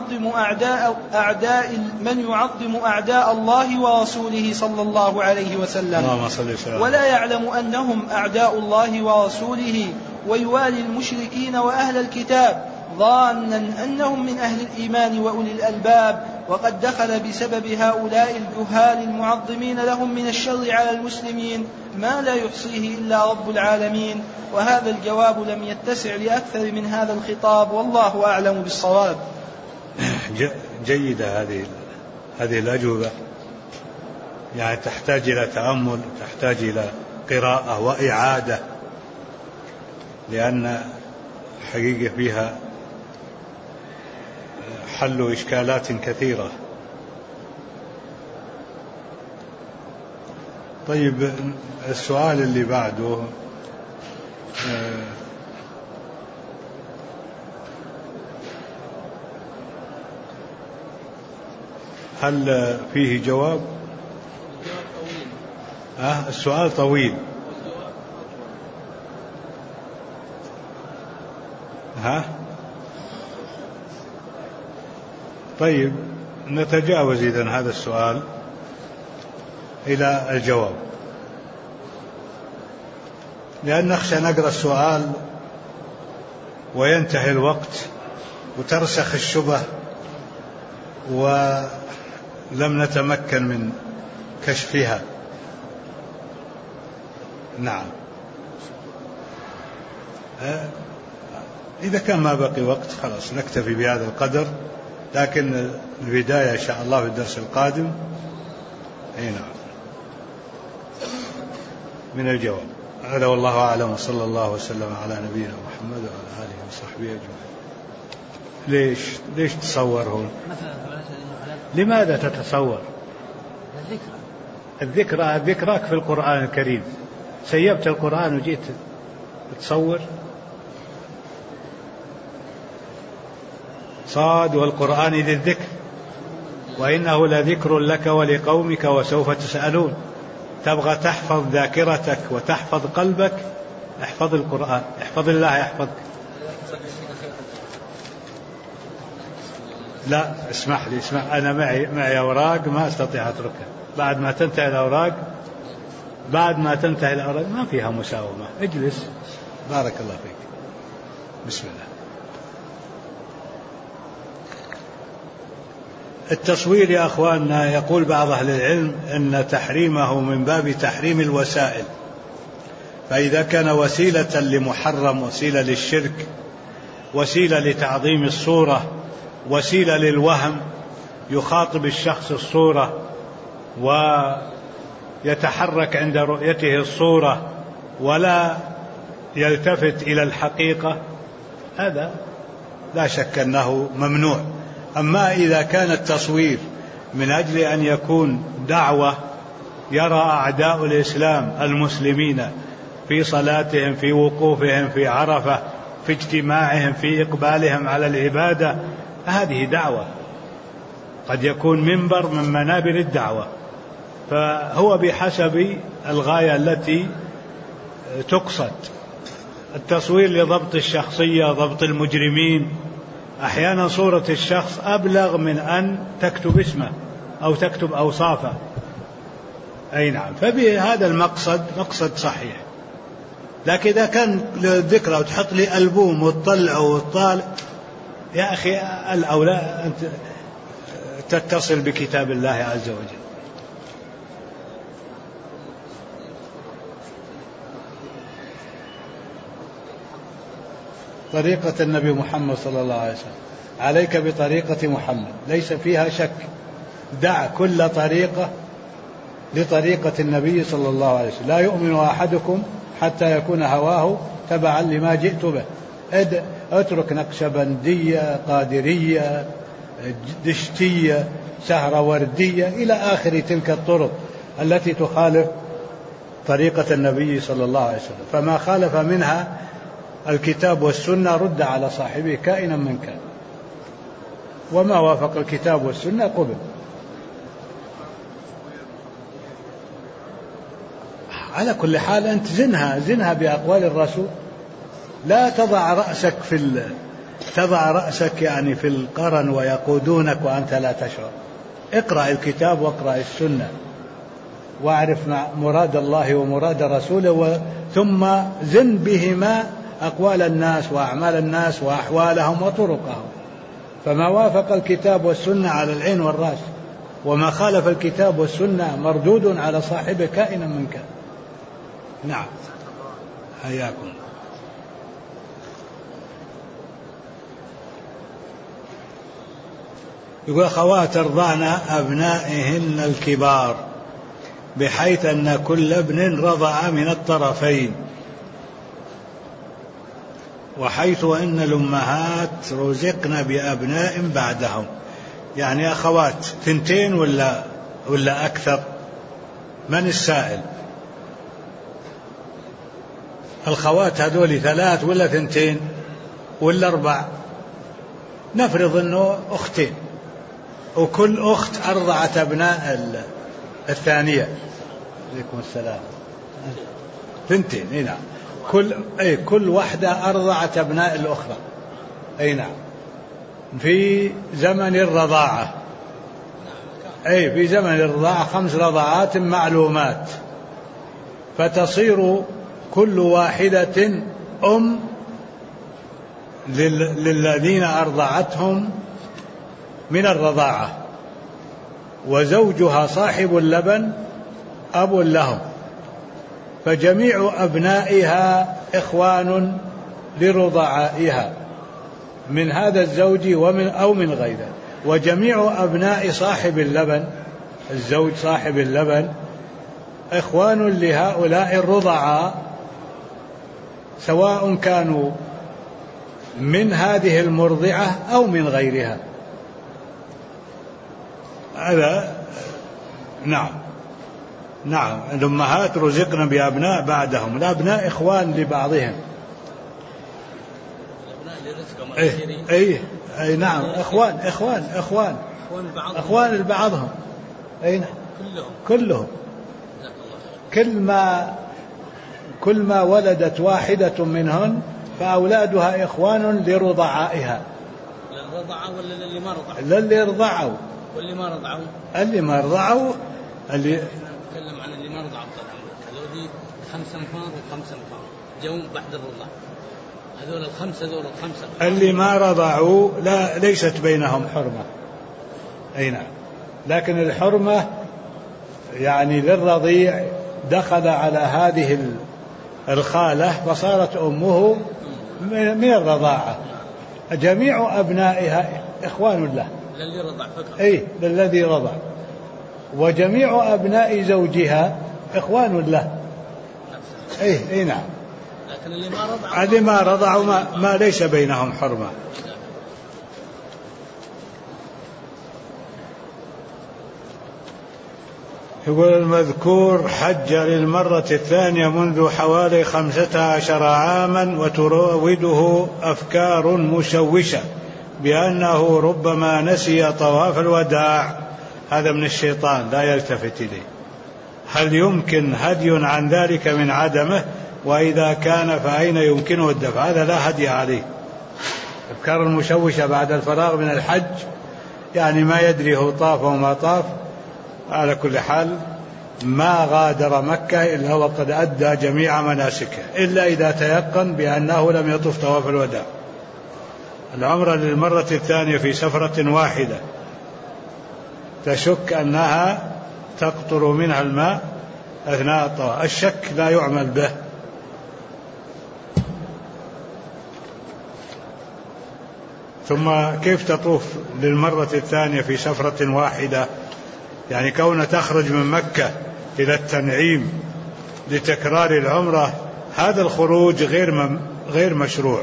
من يعظم أعداء الله ورسوله صلى الله عليه وسلم، ولا يعلم أنهم أعداء الله ورسوله، ويوالي المشركين وأهل الكتاب ظانا أنهم من أهل الإيمان وأولي الألباب، وقد دخل بسبب هؤلاء الجهال المعظمين لهم من الشر على المسلمين ما لا يحصيه إلا رب العالمين. وهذا الجواب لم يتسع لأكثر من هذا الخطاب، والله أعلم بالصواب. جيدة هذه الأجوبة، يعني تحتاج إلى تأمل، تحتاج إلى قراءة وإعادة، لأن حقيقة فيها حل إشكالات كثيرة. طيب، السؤال اللي بعده: هل فيه جواب؟ السؤال طويل. طيب نتجاوز إذن هذا السؤال إلى الجواب، لأن نخشى نقرأ السؤال وينتهي الوقت وترسخ الشبه ولم نتمكن من كشفها. نعم، إذا كان ما بقي وقت خلاص نكتفي بهذا القدر، لكن البداية إن شاء الله في الدرس القادم نعم من الجواب. هذا والله أعلم، وصلى الله وسلم على نبينا محمد وعلى آله وصحبه أجمعين. ليش تصور هون؟ لماذا تتصور؟ ذكراك في القرآن الكريم، سيبت القرآن وجيت تصور؟ صاد والقرآن ذي الذكر وإنه لذكر لك ولقومك وسوف تسألون. تبغى تحفظ ذاكرتك وتحفظ قلبك، احفظ القرآن، احفظ الله يحفظك. لا اسمح لي، أنا معي أوراق ما أستطيع أتركها. بعد ما تنتهي الأوراق ما فيها مساومة. اجلس، بارك الله فيك. بسم الله. التصوير يا أخواننا، يقول بعض أهل العلم أن تحريمه من باب تحريم الوسائل، فإذا كان وسيلة لمحرم، وسيلة للشرك، وسيلة لتعظيم الصورة، وسيلة للوهم، يخاطب الشخص الصورة ويتحرك عند رؤيته الصورة ولا يلتفت إلى الحقيقة، هذا لا شك أنه ممنوع. أما إذا كان التصوير من أجل أن يكون دعوة يرى أعداء الإسلام المسلمين في صلاتهم، في وقوفهم في عرفة، في اجتماعهم، في إقبالهم على العبادة، هذه دعوة، قد يكون منبر من منابر الدعوة، فهو بحسب الغاية التي تقصد. التصوير لضبط الشخصية، ضبط المجرمين، أحيانا صورة الشخص أبلغ من أن تكتب اسمه أو تكتب أوصافه. أي نعم، فبهذا المقصد مقصد صحيح. لكن إذا كان للذكرى وتحط لي ألبوم وتطلع وتطالع، يا أخي الأولى أنت تتصل بكتاب الله عز وجل. طريقة النبي محمد صلى الله عليه وسلم، عليك بطريقة محمد، ليس فيها شك. دع كل طريقة لطريقة النبي صلى الله عليه وسلم. لا يؤمن أحدكم حتى يكون هواه تبعا لما جئت به. اترك نقشبندية، قادرية، دشتية، سهروردية، إلى آخر تلك الطرق التي تخالف طريقة النبي صلى الله عليه وسلم. فما خالف منها الكتاب والسنة رد على صاحبه كائنا من كان، وما وافق الكتاب والسنة قبل. على كل حال أنت زنها بأقوال الرسول. لا تضع رأسك يعني في القرن ويقودونك وأنت لا تشعر. اقرأ الكتاب واقرأ السنة واعرف مراد الله ومراد رسوله، ثم زن بهما أقوال الناس وأعمال الناس وأحوالهم وطرقهم. فما وافق الكتاب والسنة على العين والرأس، وما خالف الكتاب والسنة مردود على صاحبه كائنا من كان. نعم، حياكم. يقول أخوات رضعن أبنائهن الكبار، بحيث أن كل ابن رضع من الطرفين، وحيث أن الأمهات رزقن بأبناء بعدهم. يعني أخوات 2 ولا أكثر؟ من السائل؟ الخوات هذول 3 ولا 2 ولا 4؟ نفرض أنه 2 وكل أخت أرضعت أبناء الثانية. عليكم السلام. ثنتين. أي نعم. كل واحدة أرضعت أبناء الأخرى. أي نعم. في زمن الرضاعة. في زمن الرضاعة 5 رضاعات معلومات، فتصير كل واحدة أم للذين أرضعتهم من الرضاعة، وزوجها صاحب اللبن أب لهم، فجميع أبنائها إخوان لرضعائها من هذا الزوج أو من غيره، وجميع أبناء صاحب اللبن الزوج صاحب اللبن إخوان لهؤلاء الرضعاء، سواء كانوا من هذه المرضعة أو من غيرها. هذا نعم الأمهات رزقنا بأبناء بعدهم، الأبناء إخوان لبعضهم. أي نعم، إخوان لبعضهم. أي نعم، كلهم. كل ما ولدت واحدة منهن فأولادها إخوان لرضعائها. للرضعة ولا للي ما رضعوا؟ للي رضعوا. واللي ما رضعوا؟ اللي ما رضعوا نتكلم عن اللي ما رضعوا. هذول 5 أنفار و5 أنفار جو بعد الرضاعة. هذول الخمسة اللي ما رضعوا ليست بينهم حرمة. أي نعم، لكن الحرمة يعني للرضيع دخل على هذه الخالة فصارت أمه من الرضاعة. جميع أبنائها إخوان له للي رضع فقط. للذي رضع، وجميع أبناء زوجها إخوان له. أي نعم، لكن اللي ما رضعوا ما ليس بينهم حرمة. يقول المذكور حج للمرة الثانية منذ حوالي 15 عاما، وتراوده أفكار مشوشة بأنه ربما نسي طواف الوداع. هذا من الشيطان لا يلتفت إليه. هل يمكن هدي عن ذلك من عدمه؟ وإذا كان فأين يمكنه الدفع؟ هذا لا هدي عليه. أفكار المشوشة بعد الفراغ من الحج، يعني ما يدري هو طاف وما طاف. على كل حال ما غادر مكة إلا وقد أدى جميع مناسكه، إلا إذا تيقن بأنه لم يطف طواف الوداع. العمرة للمرة الثانية في سفرة واحدة تشك أنها تقطر منها الماء أثناء الطواف، الشك لا يعمل به. ثم كيف تطوف للمرة الثانية في سفرة واحدة؟ يعني كون تخرج من مكة إلى التنعيم لتكرار العمرة، هذا الخروج غير مشروع.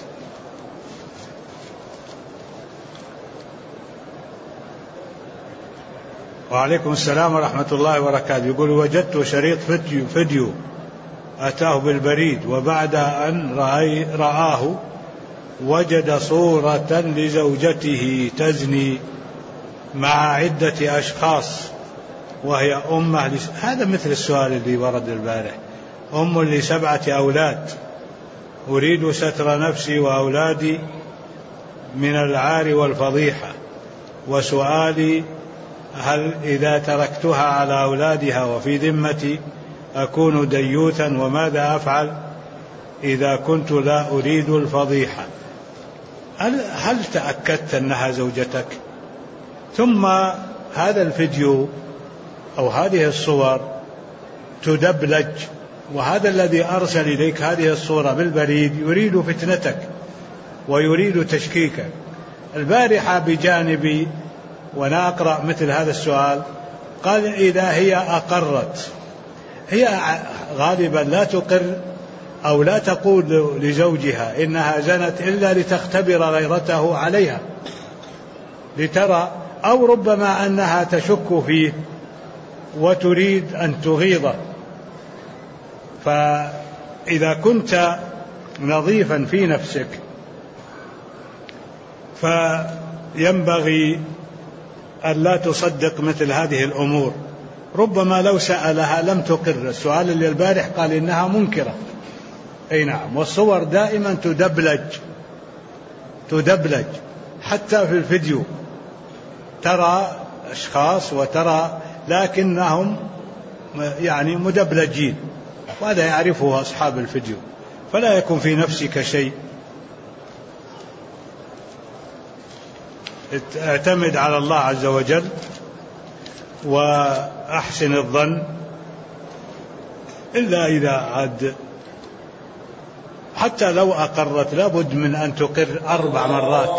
وعليكم السلام ورحمة الله وبركاته. يقول وجدت شريط فيديو أتاه بالبريد، وبعد أن رآه وجد صورة لزوجته تزني مع عدة أشخاص وهي أمه هذا مثل السؤال اللي ورد البارح. أم ل7 أولاد، أريد ستر نفسي وأولادي من العار والفضيحة، وسؤالي هل إذا تركتها على أولادها وفي ذمتي أكون ديوثا؟ وماذا أفعل إذا كنت لا أريد الفضيحة؟ هل تأكدت أنها زوجتك؟ ثم هذا الفيديو أو هذه الصور تدبلج، وهذا الذي أرسل إليك هذه الصورة بالبريد يريد فتنتك ويريد تشكيكك. البارحة بجانبي وأنا أقرأ مثل هذا السؤال قال إذا هي أقرت، هي غالبا لا تقر أو لا تقول لزوجها إنها زنت إلا لتختبر غيرته عليها لترى، أو ربما أنها تشك فيه وتريد أن تغيظه. فإذا كنت نظيفا في نفسك فينبغي أن لا تصدق مثل هذه الأمور، ربما لو سألها لم تقر. السؤال اللي البارح قال إنها منكرة، أي نعم. والصور دائما تدبلج حتى في الفيديو، ترى أشخاص وترى لكنهم يعني مدبلجين، وهذا يعرفه أصحاب الفيديو، فلا يكون في نفسك شيء. اعتمد على الله عز وجل وأحسن الظن، إلا إذا عاد حتى لو أقرت لابد من أن تقر 4 مرات.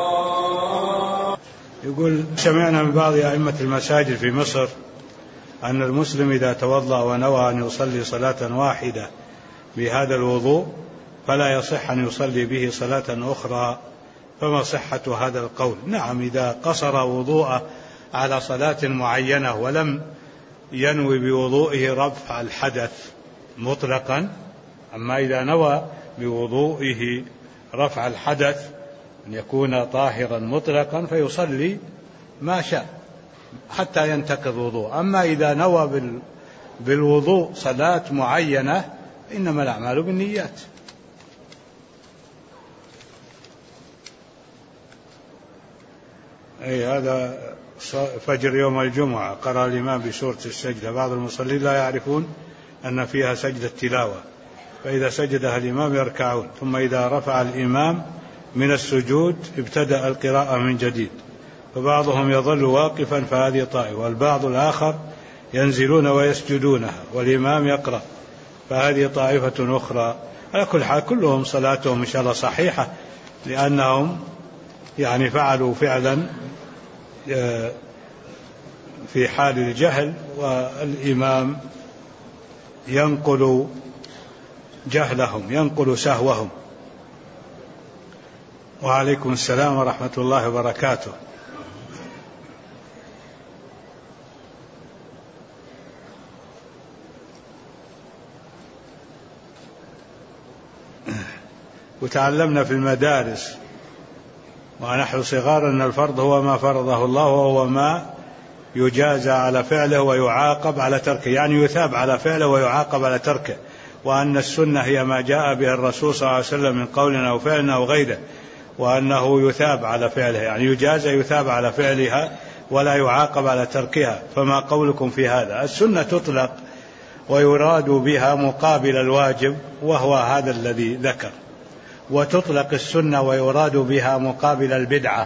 يقول: سمعنا من بعض أئمة المساجد في مصر أن المسلم إذا توضأ ونوى أن يصلي صلاة واحدة بهذا الوضوء فلا يصح أن يصلي به صلاة أخرى، فما صحة هذا القول؟ نعم، إذا قصر وضوءه على صلاة معينة ولم ينوي بوضوئه رفع الحدث مطلقا، أما إذا نوى بوضوئه رفع الحدث أن يكون طاهرا مطلقا فيصلي ما شاء حتى ينتقض وضوء. أما إذا نوى بالوضوء صلاة معينة إنما الأعمال بالنيات. أي هذا فجر يوم الجمعة قرأ الإمام بسورة السجدة، بعض المصلين لا يعرفون أن فيها سجدة تلاوة، فإذا سجدها الإمام يركعون، ثم إذا رفع الإمام من السجود ابتدأ القراءة من جديد، فبعضهم يظل واقفا فهذه طائفة، والبعض الآخر ينزلون ويسجدونها والإمام يقرأ فهذه طائفة أخرى. على كل حال كلهم صلاتهم إن شاء الله صحيحة، لأنهم يعني فعلوا فعلا في حال الجهل، والإمام ينقل جهلهم، ينقل سهوهم. وعليكم السلام ورحمة الله وبركاته. وتعلمنا في المدارس ونحن صغار أن الفرض هو ما فرضه الله، وهو ما يجازى على فعله ويعاقب على تركه، يعني يثاب على فعله ويعاقب على تركه، وأن السنة هي ما جاء به الرسول صلى الله عليه وسلم من قولنا أو فعلنا أو غيره، وأنه يثاب على فعله، يعني يجازى يثاب على فعلها ولا يعاقب على تركها. فما قولكم في هذا؟ السنة تطلق ويراد بها مقابل الواجب وهو هذا الذي ذكر، وتطلق السنة ويراد بها مقابل البدعة،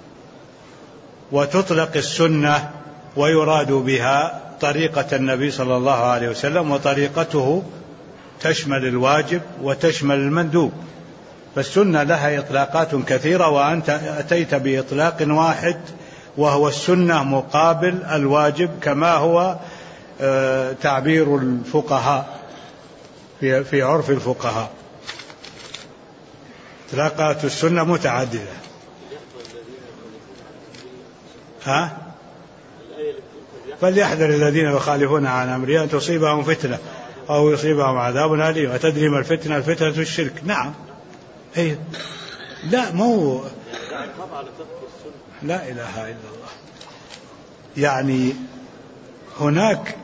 وتطلق السنة ويراد بها طريقة النبي صلى الله عليه وسلم، وطريقته تشمل الواجب وتشمل المندوب، فالسنة لها إطلاقات كثيرة، وأنت أتيت بإطلاق واحد وهو السنة مقابل الواجب، كما هو تعبير الفقهاء في عرف الفقهاء. إطلاقات السنة متعددة. فليحذر الذين يخالفون عن أمره أن تصيبهم فتنة أو يصيبهم عذاب أليم. أتدري ما الفتنة؟ الفتنة الشرك. نعم. هي لا مو لا إله إلا الله. يعني هناك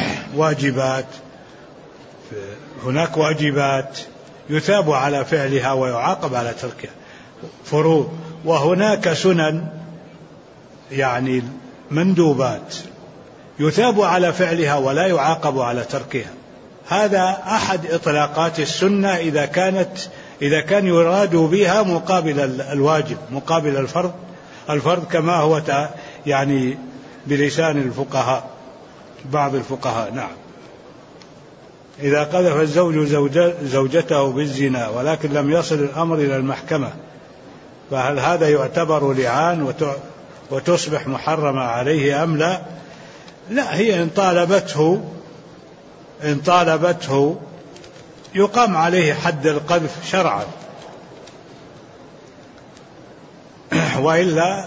واجبات يثاب على فعلها ويعاقب على تركها، فروض، وهناك سنن يعني مندوبات يثاب على فعلها ولا يعاقب على تركها. هذا أحد إطلاقات السنة إذا كان يراد بها مقابل الواجب، مقابل الفرض كما هو يعني بلسان الفقهاء، بعض الفقهاء. نعم. إذا قذف الزوج زوجته بالزنا ولكن لم يصل الأمر إلى المحكمة، فهل هذا يعتبر لعان وتصبح محرمة عليه أم لا؟ لا، هي إن طالبته يقام عليه حد القذف شرعا، وإلا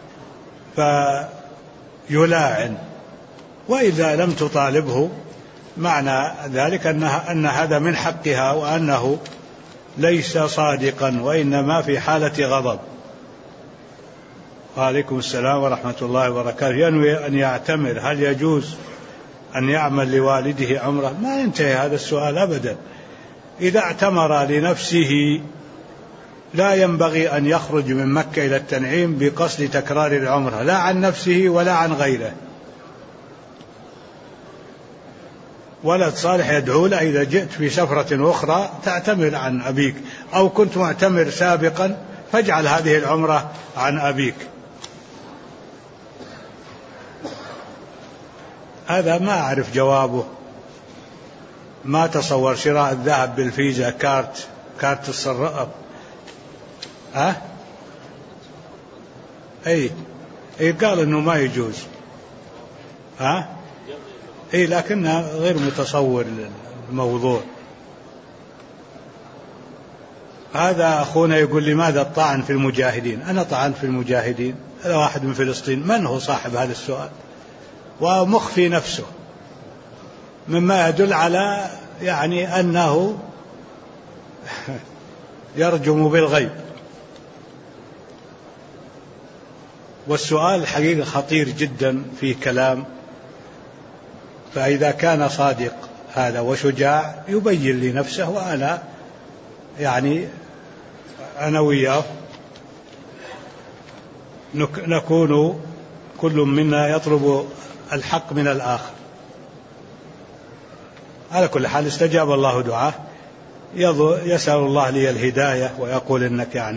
فيلاعن. وإذا لم تطالبه معنى ذلك أن هذا من حقها، وأنه ليس صادقا وإنما في حالة غضب. وعليكم السلام ورحمة الله وبركاته. ينوي أن يعتمر، هل يجوز أن يعمل لوالده عمرة؟ ما ينتهي هذا السؤال أبدا. إذا اعتمر لنفسه لا ينبغي أن يخرج من مكة إلى التنعيم بقصد تكرار العمرة، لا عن نفسه ولا عن غيره. ولد صالح يدعو له: إذا جئت في سفرة أخرى تعتمر عن أبيك، أو كنت معتمر سابقا فاجعل هذه العمرة عن أبيك. هذا ما أعرف جوابه. ما تصور شراء الذهب بالفيزا كارت الصرف. أي قال إنه ما يجوز. لكنه غير متصور الموضوع. هذا أخونا يقول: لماذا الطعن في المجاهدين؟ أنا طعن في المجاهدين؟ هذا واحد من فلسطين. من هو صاحب هذا السؤال؟ ومخفي نفسه، مما يدل على أنه يرجم بالغيب. والسؤال الحقيقة خطير جدا، فيه كلام. فإذا كان صادق هذا وشجاع يبين لنفسه، وأنا أنا وياه نكون كل منا يطلب الحق من الآخر. على كل حال استجاب الله دعاه. يسأل الله لي الهداية، ويقول إنك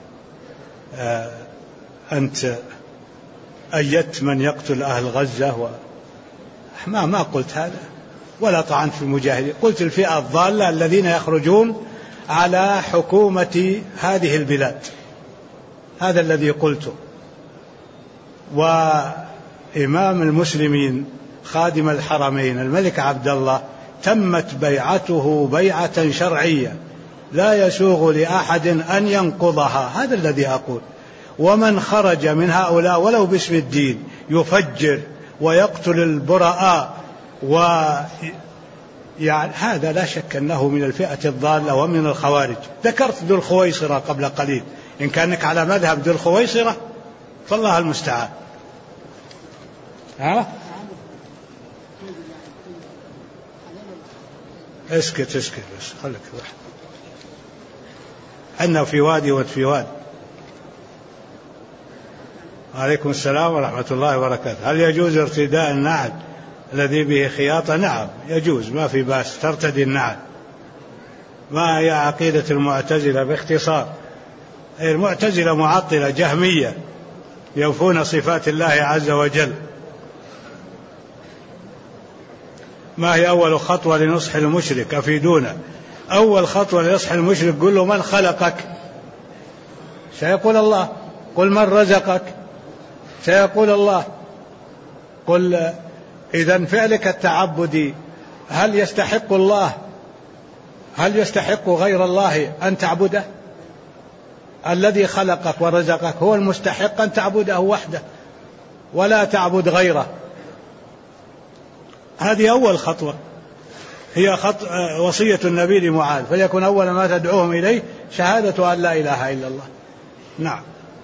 أنت أيدت من يقتل أهل غزة. ما قلت هذا ولا طعنت في المجاهدين. قلت الفئة الضالة الذين يخرجون على حكومة هذه البلاد، هذا الذي قلته. وإمام المسلمين خادم الحرمين الملك عبد الله تمت بيعته بيعة شرعية لا يسوغ لأحد أن ينقضها. هذا الذي أقول. ومن خرج من هؤلاء ولو باسم الدين يفجر ويقتل البراء هذا لا شك أنه من الفئة الضالة ومن الخوارج. ذكرت ذو الخويصرة قبل قليل. إن كانك على مذهب ذو الخويصرة فالله المستعان. اسكت بس، خلك واحد. أنه في وادي وفي وادي. عليكم السلام ورحمة الله وبركاته. هل يجوز ارتداء النعل الذي به خياطة؟ نعم يجوز، ما في بأس ترتدي النعل. ما هي عقيدة المعتزلة باختصار؟ المعتزلة معطلة جهمية ينفون صفات الله عز وجل. ما هي أول خطوة لنصح المشرك؟ أفيدونا. أول خطوة لنصح المشرك قل له: من خلقك؟ سيقول الله. قل: من رزقك؟ سيقول الله. قل: إذن فعلك التعبدي هل يستحق غير الله أن تعبده؟ الذي خلقك ورزقك هو المستحق أن تعبده وحده ولا تعبد غيره. هذه أول خطوة، هي وصية النبي لمعاذ: فليكن أول ما تدعوهم إليه شهادة أن لا إله إلا الله. نعم.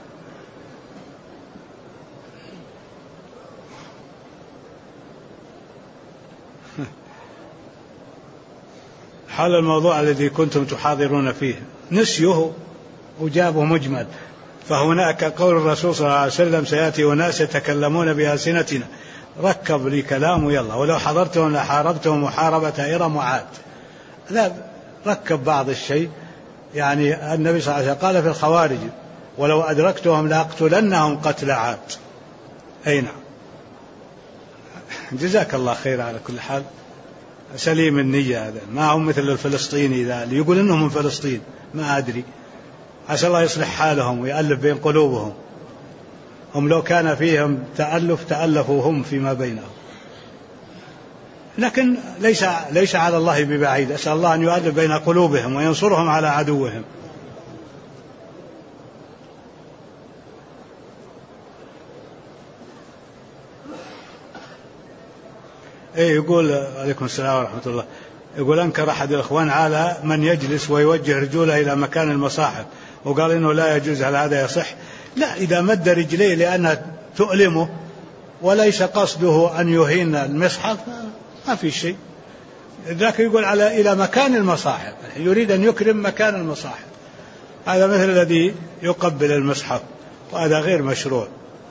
حال الموضوع الذي كنتم تحاضرون فيه نسيه وجابه مجمل. فهناك قول الرسول صلى الله عليه وسلم: سيأتي أناس يتكلمون بألسنتنا. ركب لي كلام يلا، ولو حضرتهم لحاربتهم محاربة إرم وعاد. لا، ركب بعض الشيء. النبي صلى الله عليه وسلم قال في الخوارج: ولو أدركتهم لأقتلنهم قتل عاد. أي نعم. جزاك الله خير. على كل حال سليم النية، هذا ما هم مثل الفلسطيني ذا اللي يقول إنهم من فلسطين. ما أدري، عسى الله يصلح حالهم ويألف بين قلوبهم. هم لو كان فيهم تألفوا هم فيما بينهم. لكن ليس على الله ببعيد. أسأل الله أن يؤلف بين قلوبهم وينصرهم على عدوهم. يقول: عليكم السلام ورحمة الله. يقول: أنكر أحد الإخوان على من يجلس ويوجه رجوله إلى مكان المصاحف، وقال إنه لا يجوز. هل هذا يصح؟ لا، إذا مد رجليه لأنها تؤلمه وليس قصده أن يهين المصحف ما في شيء. ذاك يقول إلى مكان المصاحف، يريد أن يكرم مكان المصاحف. هذا مثل الذي يقبل المصحف، وهذا غير مشروع.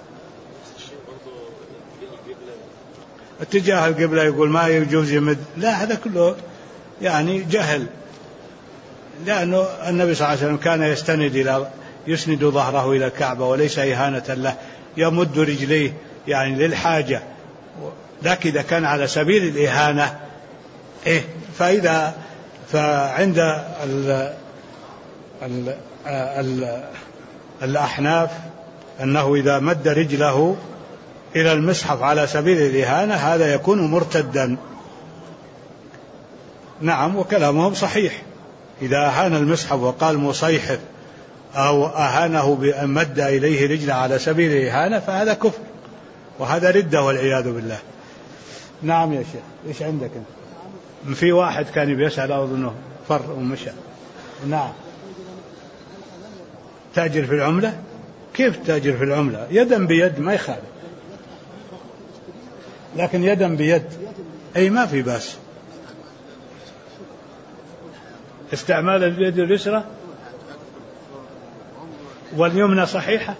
اتجاه القبلة يقول ما يجوز يمد، لا، هذا كله يعني جهل، لأنه النبي صلى الله عليه وسلم كان يسند ظهره إلى الكعبة وليس إهانة له، يمد رجليه يعني للحاجة، لكن إذا كان على سبيل الإهانة فعند الأحناف أنه إذا مد رجله إلى المصحف على سبيل الإهانة هذا يكون مرتدا. نعم، وكلامهم صحيح، إذا أهان المصحف وقال مصيحف أو أهانه بأن مد إليه رجله على سبيل الإهانة فهذا كفر، وهذا ردة والعياذ بالله. نعم يا شيخ، إيش عندك أنت؟ في واحد كان بيسأل أظنه فر ومشى. نعم، تاجر في العملة؟ كيف تاجر في العملة؟ يدا بيد ما يخالف، لكن يدا بيد أي ما في بأس. استعمال اليد اليسرى واليمنى صحيحة،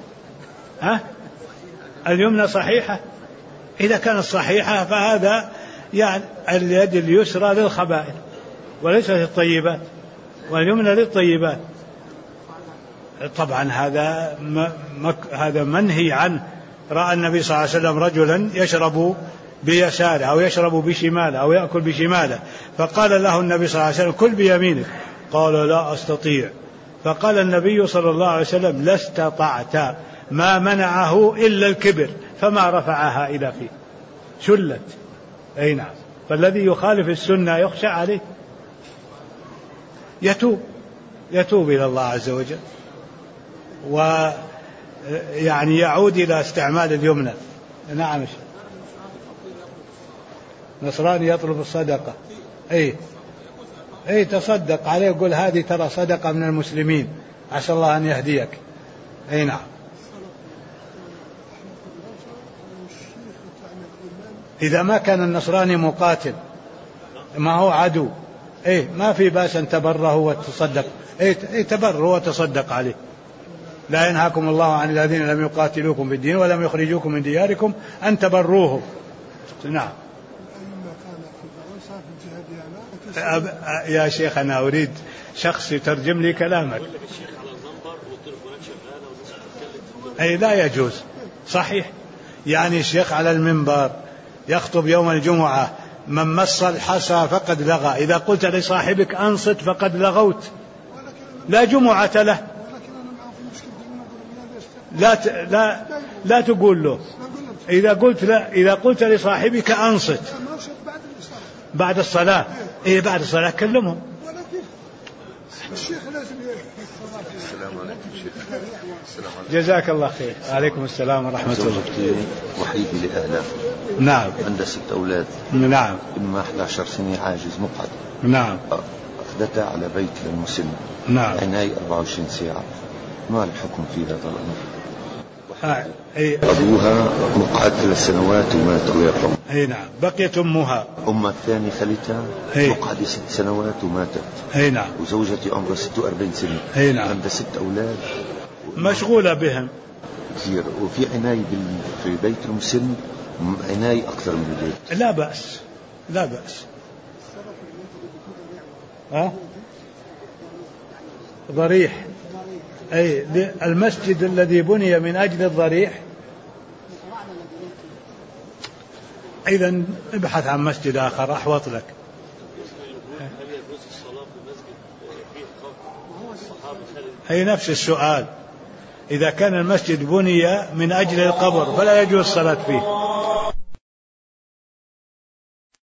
اليمنى صحيحة، إذا كانت صحيحة فهذا يعني اليد اليسرى للخبائث وليس للطيبات، واليمنى للطيبات. طبعا هذا منهي عنه. رأى النبي صلى الله عليه وسلم رجلا يشرب بيساره أو يشرب بشماله أو يأكل بشماله، فقال له النبي صلى الله عليه وسلم كل بيمينك، قال لا أستطيع، فقال النبي صلى الله عليه وسلم لا استطعت، ما إلا الكبر، فما رفعها إلى فيه، شلت. أي نعم، فالذي يخالف السنة يخشى عليه، يتوب إلى الله عز وجل، ويعني يعود إلى استعمال اليمنى. نعم، نصراني يطلب الصدقة، أي تصدق عليه، يقول هذه ترى صدقة من المسلمين، عسى الله أن يهديك. أي نعم، إذا ما كان النصراني مقاتل ما هو عدو، ما في بأس أن تبره وتصدق، تبره وتصدق عليه. لا ينهاكم الله عن الذين لم يقاتلوكم في الدين ولم يخرجوكم من دياركم أن تبروهم. نعم يا شيخ، أنا أريد شخص يترجم لي كلامك. لا يجوز، صحيح، يعني الشيخ على المنبر يخطب يوم الجمعة، من مص الحصى فقد لغى، إذا قلت لصاحبك أنصت فقد لغوت، لا جمعة له. لا تقول له، إذا قلت لصاحبك أنصت بعد الصلاة، بعد الصلاة كلمهم. جزاك الله خير. عليكم السلام ورحمة الله. وحيد لأهله. نعم. عنده 6 أولاد. نعم. إما 11 سنة عاجز مقعد. نعم. أخذتها على بيت للمسن. نعم. عناية 24 ساعة. ما الحكم في هذا الأمر؟ أبوها مقعد 3 سنوات ومات الله يرحمه. نعم. بقيت أمها. أمها الثانية خلتها مقعدة 6 سنوات وماتت. نعم. وزوجتي عمرها 46 سنة. نعم. عندها 6 أولاد مشغولة بهم كثير، وفي عناية في بيت المسن، عناية أكثر من البيت. لا بأس، لا بأس. ضريح، المسجد الذي بني من أجل الضريح. إذا ابحث عن مسجد آخر أحوط لك. نفس السؤال، إذا كان المسجد بني من أجل القبر فلا يجوز الصلاة فيه.